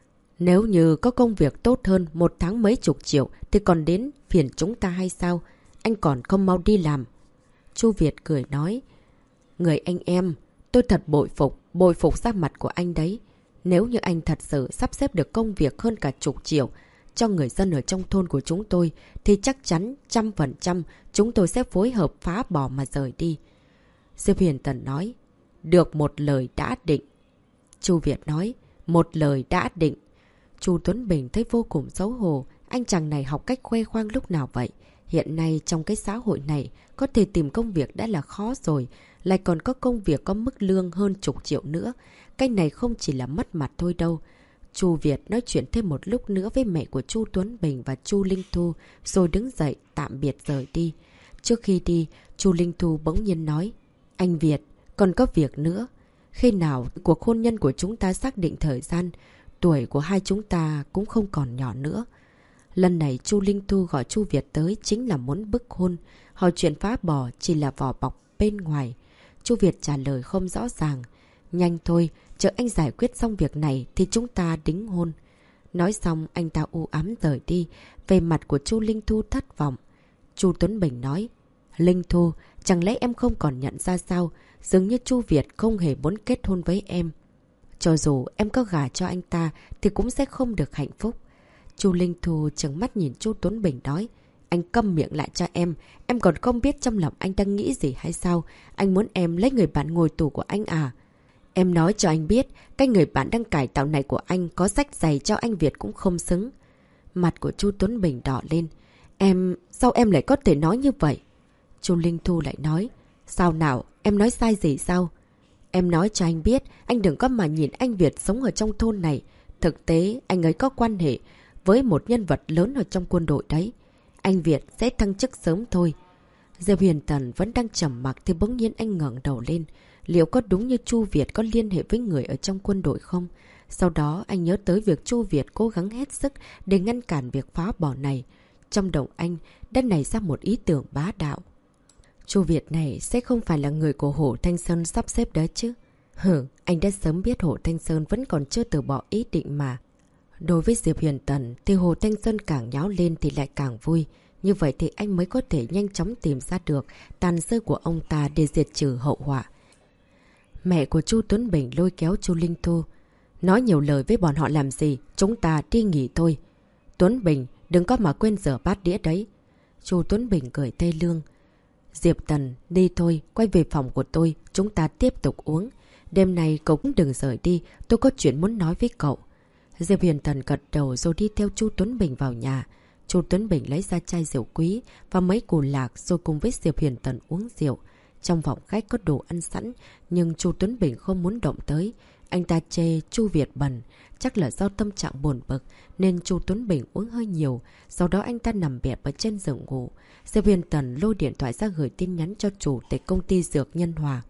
A: Nếu như có công việc tốt hơn một tháng mấy chục triệu thì còn đến phiền chúng ta hay sao? Anh còn không mau đi làm. Chu Việt cười nói, người anh em, tôi thật bội phục ra mặt của anh đấy. Nếu như anh thật sự sắp xếp được công việc hơn cả chục triệu cho người dân ở trong thôn của chúng tôi thì chắc chắn 100% chúng tôi sẽ phối hợp phá bỏ mà rời đi. Diệp Huyền Tần nói, được một lời đã định. Chu Việt nói, một lời đã định. Chu Tuấn Bình thấy vô cùng xấu hổ, anh chàng này học cách khoe khoang lúc nào vậy? Hiện nay trong cái xã hội này, có thể tìm công việc đã là khó rồi, lại còn có công việc có mức lương hơn chục triệu nữa. Cái này không chỉ là mất mặt thôi đâu. Chu Việt nói chuyện thêm một lúc nữa với mẹ của Chu Tuấn Bình và Chu Linh Thu, rồi đứng dậy tạm biệt rời đi. Trước khi đi, Chu Linh Thu bỗng nhiên nói, anh Việt, còn có việc nữa. Khi nào cuộc hôn nhân của chúng ta xác định thời gian, tuổi của hai chúng ta cũng không còn nhỏ nữa. Lần này Chu Linh Thu gọi Chu Việt tới chính là muốn bức hôn. Hỏi chuyện phá bỏ chỉ là vỏ bọc bên ngoài. Chu Việt trả lời không rõ ràng. Nhanh thôi, chờ anh giải quyết xong việc này thì chúng ta đính hôn. Nói xong anh ta u ám rời đi. Về mặt của Chu Linh Thu thất vọng. Chu Tuấn Bình nói, Linh Thu, chẳng lẽ em không còn nhận ra sao? Dường như Chu Việt không hề muốn kết hôn với em. Cho dù em có gả cho anh ta thì cũng sẽ không được hạnh phúc. Chu Linh Thu trừng mắt nhìn Chu Tuấn Bình nói, anh câm miệng lại cho em còn không biết trong lòng anh đang nghĩ gì hay sao? Anh muốn em lấy người bạn ngồi tù của anh à? Em nói cho anh biết, cái người bạn đang cải tạo này của anh có sách giày cho anh Việt cũng không xứng. Mặt của Chu Tuấn Bình đỏ lên. Sao em lại có thể nói như vậy? Chu Linh Thu lại nói, sao nào, em nói sai gì sao? Em nói cho anh biết, anh đừng có mà nhìn anh Việt sống ở trong thôn này. Thực tế, anh ấy có quan hệ với một nhân vật lớn ở trong quân đội đấy. Anh Việt sẽ thăng chức sớm thôi. Diệp Huyền Tần vẫn đang trầm mặc thì bỗng nhiên anh ngẩng đầu lên. Liệu có đúng như Chu Việt có liên hệ với người ở trong quân đội không? Sau đó anh nhớ tới việc Chu Việt cố gắng hết sức để ngăn cản việc phá bỏ này. Trong đầu anh đã nảy ra một ý tưởng bá đạo. Chu Việt này sẽ không phải là người của Hồ Thanh Sơn sắp xếp đấy chứ? Anh đã sớm biết Hồ Thanh Sơn vẫn còn chưa từ bỏ ý định mà. Đối với Diệp Huyền Tần thì Hồ Thanh Sơn càng nháo lên thì lại càng vui. Như vậy thì anh mới có thể nhanh chóng tìm ra được tàn dư của ông ta để diệt trừ hậu họa. Mẹ của Chu Tuấn Bình lôi kéo Chu Linh Thu. Nói nhiều lời với bọn họ làm gì, chúng ta đi nghỉ thôi. Tuấn Bình, đừng có mà quên rửa bát đĩa đấy. Chu Tuấn Bình cười tê lương. Diệp Tần, đi thôi, quay về phòng của tôi, chúng ta tiếp tục uống. Đêm nay cậu cũng đừng rời đi, tôi có chuyện muốn nói với cậu. Diệp Huyền Tần gật đầu rồi đi theo Chu Tuấn Bình vào nhà. Chu Tuấn Bình lấy ra chai rượu quý và mấy củ lạc rồi cùng với Diệp Huyền Tần uống rượu. Trong phòng khách có đồ ăn sẵn, nhưng Chu Tuấn Bình không muốn động tới. Anh ta chê Chu Việt bẩn, chắc là do tâm trạng buồn bực nên Chu Tuấn Bình uống hơi nhiều. Sau đó anh ta nằm bẹp ở trên giường ngủ. Diệp Huyền Tần lôi điện thoại ra gửi tin nhắn cho chủ tịch công ty Dược Nhân Hòa.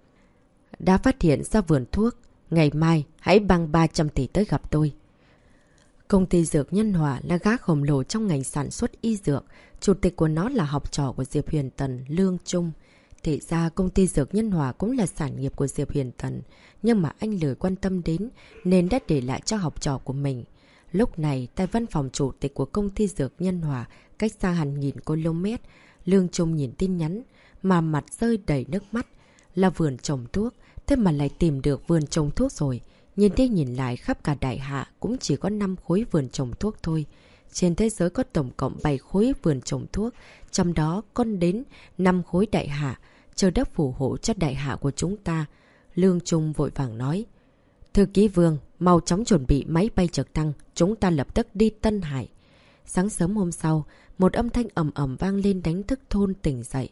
A: Đã phát hiện ra vườn thuốc, ngày mai hãy bằng 300 tỷ tới gặp tôi. Công ty Dược Nhân Hòa là gã khổng lồ trong ngành sản xuất y dược. Chủ tịch của nó là học trò của Diệp Huyền Tần, Lương Trung. Thì ra công ty Dược Nhân Hòa cũng là sản nghiệp của Diệp Huyền Tần. Nhưng mà anh lười quan tâm đến nên đã để lại cho học trò của mình. Lúc này tại văn phòng chủ tịch của công ty Dược Nhân Hòa, cách xa hàng nghìn km, Lương Trung nhìn tin nhắn mà mặt rơi đầy nước mắt. Là vườn trồng thuốc, thế mà lại tìm được vườn trồng thuốc rồi. Nhìn đi nhìn lại khắp cả đại hạ cũng chỉ có 5 khối vườn trồng thuốc thôi. Trên thế giới có tổng cộng 7 khối vườn trồng thuốc, trong đó còn đến 5 khối đại hạ. Trời đất phù hộ cho đại hạ của chúng ta. Lương Trung vội vàng nói. Thư ký Vương, mau chóng chuẩn bị máy bay trực thăng, chúng ta lập tức đi Tân Hải. Sáng sớm hôm sau, một âm thanh ầm ầm vang lên đánh thức thôn tỉnh dậy.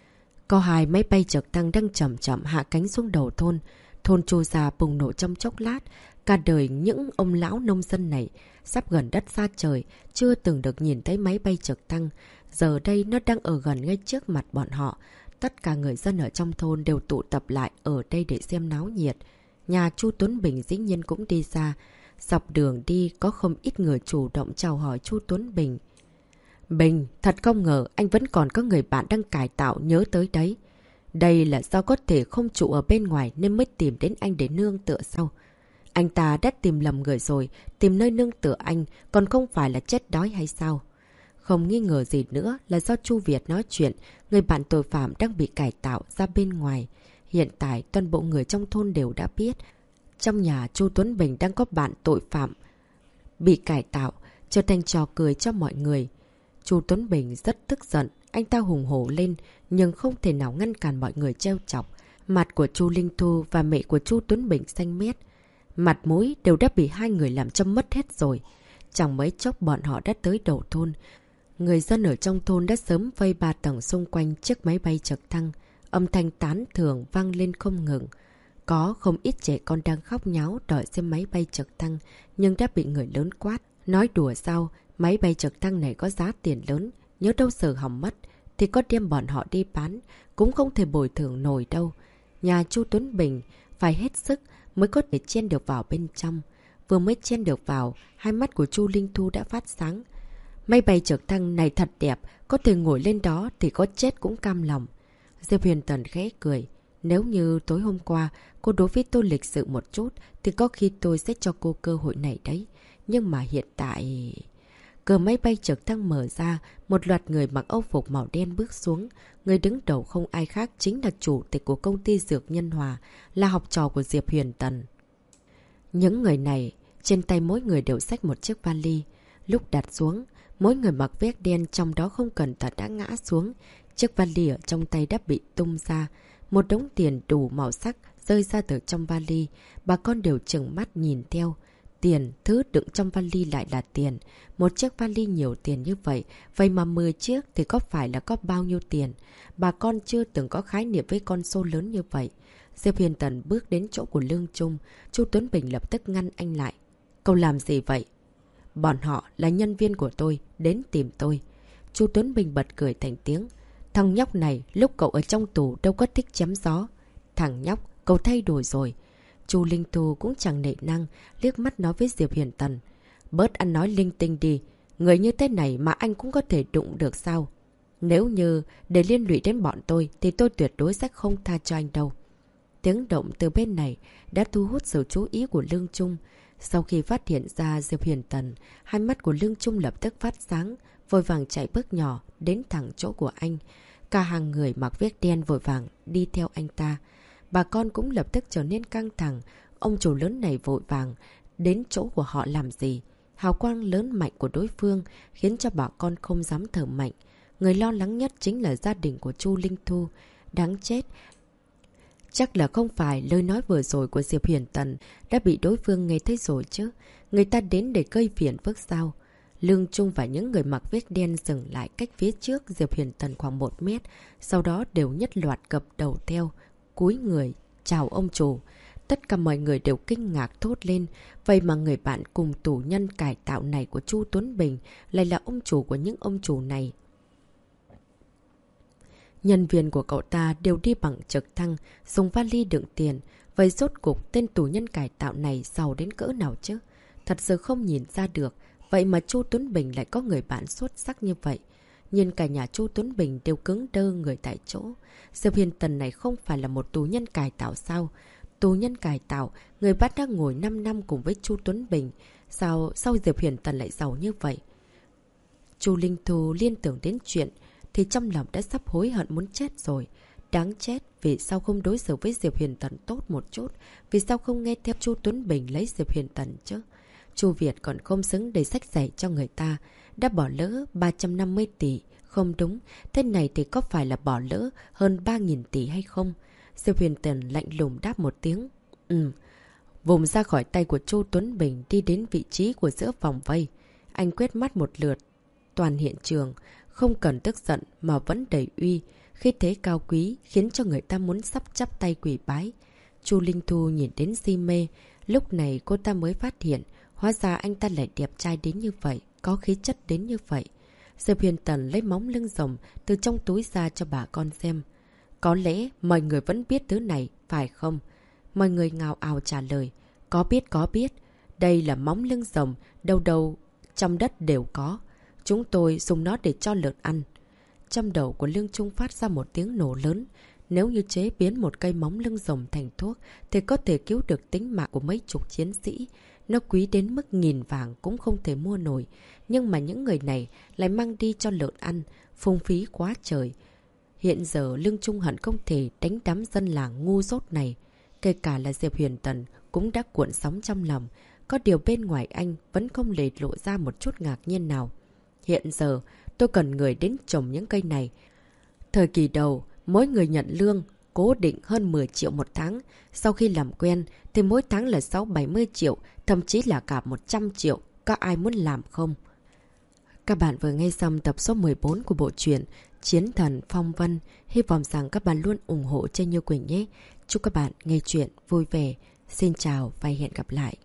A: Có 2 máy bay trực thăng đang chậm chậm hạ cánh xuống đầu thôn. Thôn Chu Gia bùng nổ trong chốc lát. Cả đời những ông lão nông dân này sắp gần đất xa trời, chưa từng được nhìn thấy máy bay trực thăng. Giờ đây nó đang ở gần ngay trước mặt bọn họ. Tất cả người dân ở trong thôn đều tụ tập lại ở đây để xem náo nhiệt. Nhà Chu Tuấn Bình dĩ nhiên cũng đi ra. Dọc đường đi có không ít người chủ động chào hỏi Chu Tuấn Bình. Bình, thật không ngờ anh vẫn còn có người bạn đang cải tạo nhớ tới đấy. Đây là do có thể không trụ ở bên ngoài nên mới tìm đến anh để nương tựa sau. Anh ta đã tìm lầm người rồi, tìm nơi nương tựa anh còn không phải là chết đói hay sao? Không nghi ngờ gì nữa là do Chu Việt nói chuyện, người bạn tội phạm đang bị cải tạo ra bên ngoài. Hiện tại toàn bộ người trong thôn đều đã biết. Trong nhà Chu Tuấn Bình đang có bạn tội phạm bị cải tạo, trở thành trò cười cho mọi người. Chu Tuấn Bình rất tức giận, anh ta hùng hổ lên nhưng không thể nào ngăn cản mọi người trêu chọc. Mặt của Chu Linh Thu và mẹ của Chu Tuấn Bình xanh mét. Mặt mũi đều đã bị 2 người làm cho mất hết rồi. Chẳng mấy chốc bọn họ đã tới đầu thôn. Người dân ở trong thôn đã sớm vây 3 tầng xung quanh chiếc máy bay trực thăng. Âm thanh tán thưởng vang lên không ngừng. Có không ít trẻ con đang khóc nháo đợi xem máy bay trực thăng nhưng đã bị người lớn quát. Nói đùa sao, máy bay trực thăng này có giá tiền lớn, nhớ đâu giờ hỏng mất thì có đem bọn họ đi bán, cũng không thể bồi thường nổi đâu. Nhà Chu Tuấn Bình phải hết sức mới có thể chen được vào bên trong. Vừa mới chen được vào, hai mắt của Chu Linh Thu đã phát sáng. Máy bay trực thăng này thật đẹp, có thể ngồi lên đó thì có chết cũng cam lòng. Diệp Huyền Tần khẽ cười. Nếu như tối hôm qua cô đối với tôi lịch sự một chút thì có khi tôi sẽ cho cô cơ hội này đấy. Nhưng mà hiện tại... Cửa máy bay trực thăng mở ra, một loạt người mặc âu phục màu đen bước xuống. Người đứng đầu không ai khác chính là chủ tịch của công ty Dược Nhân Hòa, là học trò của Diệp Huyền Tần. Những người này, trên tay mỗi người đều xách một chiếc vali. Lúc đặt xuống, mỗi người mặc vest đen trong đó không cẩn thận đã ngã xuống. Chiếc vali ở trong tay đã bị tung ra. Một đống tiền đủ màu sắc rơi ra từ trong vali. Bà con đều trừng mắt nhìn theo. Tiền, thứ đựng trong vali lại là tiền. Một chiếc vali nhiều tiền như vậy, vậy mà 10 chiếc thì có phải là có bao nhiêu tiền? Bà con chưa từng có khái niệm với con số lớn như vậy. Diệp Huyền Tần bước đến chỗ của Lương Trung. Chu Tuấn Bình lập tức ngăn anh lại. Cậu làm gì vậy? Bọn họ là nhân viên của tôi, đến tìm tôi. Chu Tuấn Bình bật cười thành tiếng. Thằng nhóc này lúc cậu ở trong tù đâu có thích chém gió. Thằng nhóc, cậu thay đổi rồi. Chu Linh Thu cũng chẳng nể năng, liếc mắt nói với Diệp Huyền Tần. Bớt ăn nói linh tinh đi, người như thế này mà anh cũng có thể đụng được sao? Nếu như để liên lụy đến bọn tôi thì tôi tuyệt đối sẽ không tha cho anh đâu. Tiếng động từ bên này đã thu hút sự chú ý của Lương Trung. Sau khi phát hiện ra Diệp Huyền Tần, hai mắt của Lương Trung lập tức phát sáng, vội vàng chạy bước nhỏ đến thẳng chỗ của anh. Cả hàng người mặc vest đen vội vàng đi theo anh ta. Bà con cũng lập tức trở nên căng thẳng. Ông chủ lớn này vội vàng đến chỗ của họ làm gì? Hào quang lớn mạnh của đối phương khiến cho bà con không dám thở mạnh. Người lo lắng nhất chính là gia đình của Chu Linh Thu. Đáng chết! Chắc là không phải lời nói vừa rồi của Diệp Huyền Tần đã bị đối phương nghe thấy rồi chứ. Người ta đến để gây phiền phức sao? Lương Trung và những người mặc vest đen dừng lại cách phía trước Diệp Huyền Tần khoảng 1 mét. Sau đó đều nhất loạt gập đầu theo, cúi người, chào ông chủ. Tất cả mọi người đều kinh ngạc thốt lên. Vậy mà người bạn cùng tù nhân cải tạo này của Chu Tuấn Bình lại là ông chủ của những ông chủ này. Nhân viên của cậu ta đều đi bằng trực thăng, dùng vali đựng tiền. Vậy rốt cuộc tên tù nhân cải tạo này giàu đến cỡ nào chứ? Thật sự không nhìn ra được. Vậy mà Chu Tuấn Bình lại có người bạn xuất sắc như vậy. Nhìn cả nhà Chu Tuấn Bình đều cứng đơ người tại chỗ. Diệp Huyền Tần này không phải là một tù nhân cải tạo sao? Tù nhân cải tạo, người bắt đang ngồi 5 năm cùng với Chu Tuấn Bình. Sao Diệp Huyền Tần lại giàu như vậy? Chu Linh Thu liên tưởng đến chuyện thì trong lòng đã sắp hối hận muốn chết rồi. Đáng chết, vì sao không đối xử với Diệp Huyền Tần tốt một chút? Vì sao không nghe theo Chu Tuấn Bình lấy Diệp Huyền Tần chứ? Chu Việt còn không xứng để sách giày cho người ta. Đã bỏ lỡ 350 tỷ. Không đúng, thế này thì có phải là bỏ lỡ hơn 3.000 tỷ hay không? Diệp Huyền Tần lạnh lùng đáp một tiếng. Vùng ra khỏi tay của Chu Tuấn Bình đi đến vị trí của giữa vòng vây. Anh quét mắt một lượt. Toàn hiện trường, không cần tức giận mà vẫn đầy uy. Khi thế cao quý khiến cho người ta muốn sắp chắp tay quỳ bái. Chu Linh Thu nhìn đến si mê. Lúc này cô ta mới phát hiện. Hóa ra anh ta lại đẹp trai đến như vậy. Có khí chất đến như vậy. Diệp Huyền Tần lấy móng lưng rồng từ trong túi ra cho bà con xem. Có lẽ mọi người vẫn biết thứ này, phải không? Mọi người ngào ào trả lời. Có biết. Đây là móng lưng rồng, đâu đâu trong đất đều có. Chúng tôi dùng nó để cho lợn ăn. Trong đầu của Lương Trung phát ra một tiếng nổ lớn. Nếu như chế biến một cây móng lưng rồng thành thuốc thì có thể cứu được tính mạng của mấy chục chiến sĩ. Nó quý đến mức nghìn vàng cũng không thể mua nổi. Nhưng mà những người này lại mang đi cho lợn ăn. Phung phí quá trời. Hiện giờ Lương Trung hận không thể đánh đám dân làng ngu dốt này. Kể cả là Diệp Huyền Tần cũng đã cuộn sóng trong lòng. Có điều bên ngoài anh vẫn không lè lộ ra một chút ngạc nhiên nào. Hiện giờ tôi cần người đến trồng những cây này. Thời kỳ đầu, mỗi người nhận lương cố định hơn 10 triệu một tháng. Sau khi làm quen thì mỗi tháng là 60-70 triệu, thậm chí là cả 100 triệu. Có ai muốn làm không? Các bạn vừa nghe xong tập số 14 của bộ truyện Chiến Thần Phong Vân. Hy vọng rằng các bạn luôn ủng hộ cho Như Quỳnh nhé. Chúc các bạn nghe chuyện vui vẻ. Xin chào và hẹn gặp lại.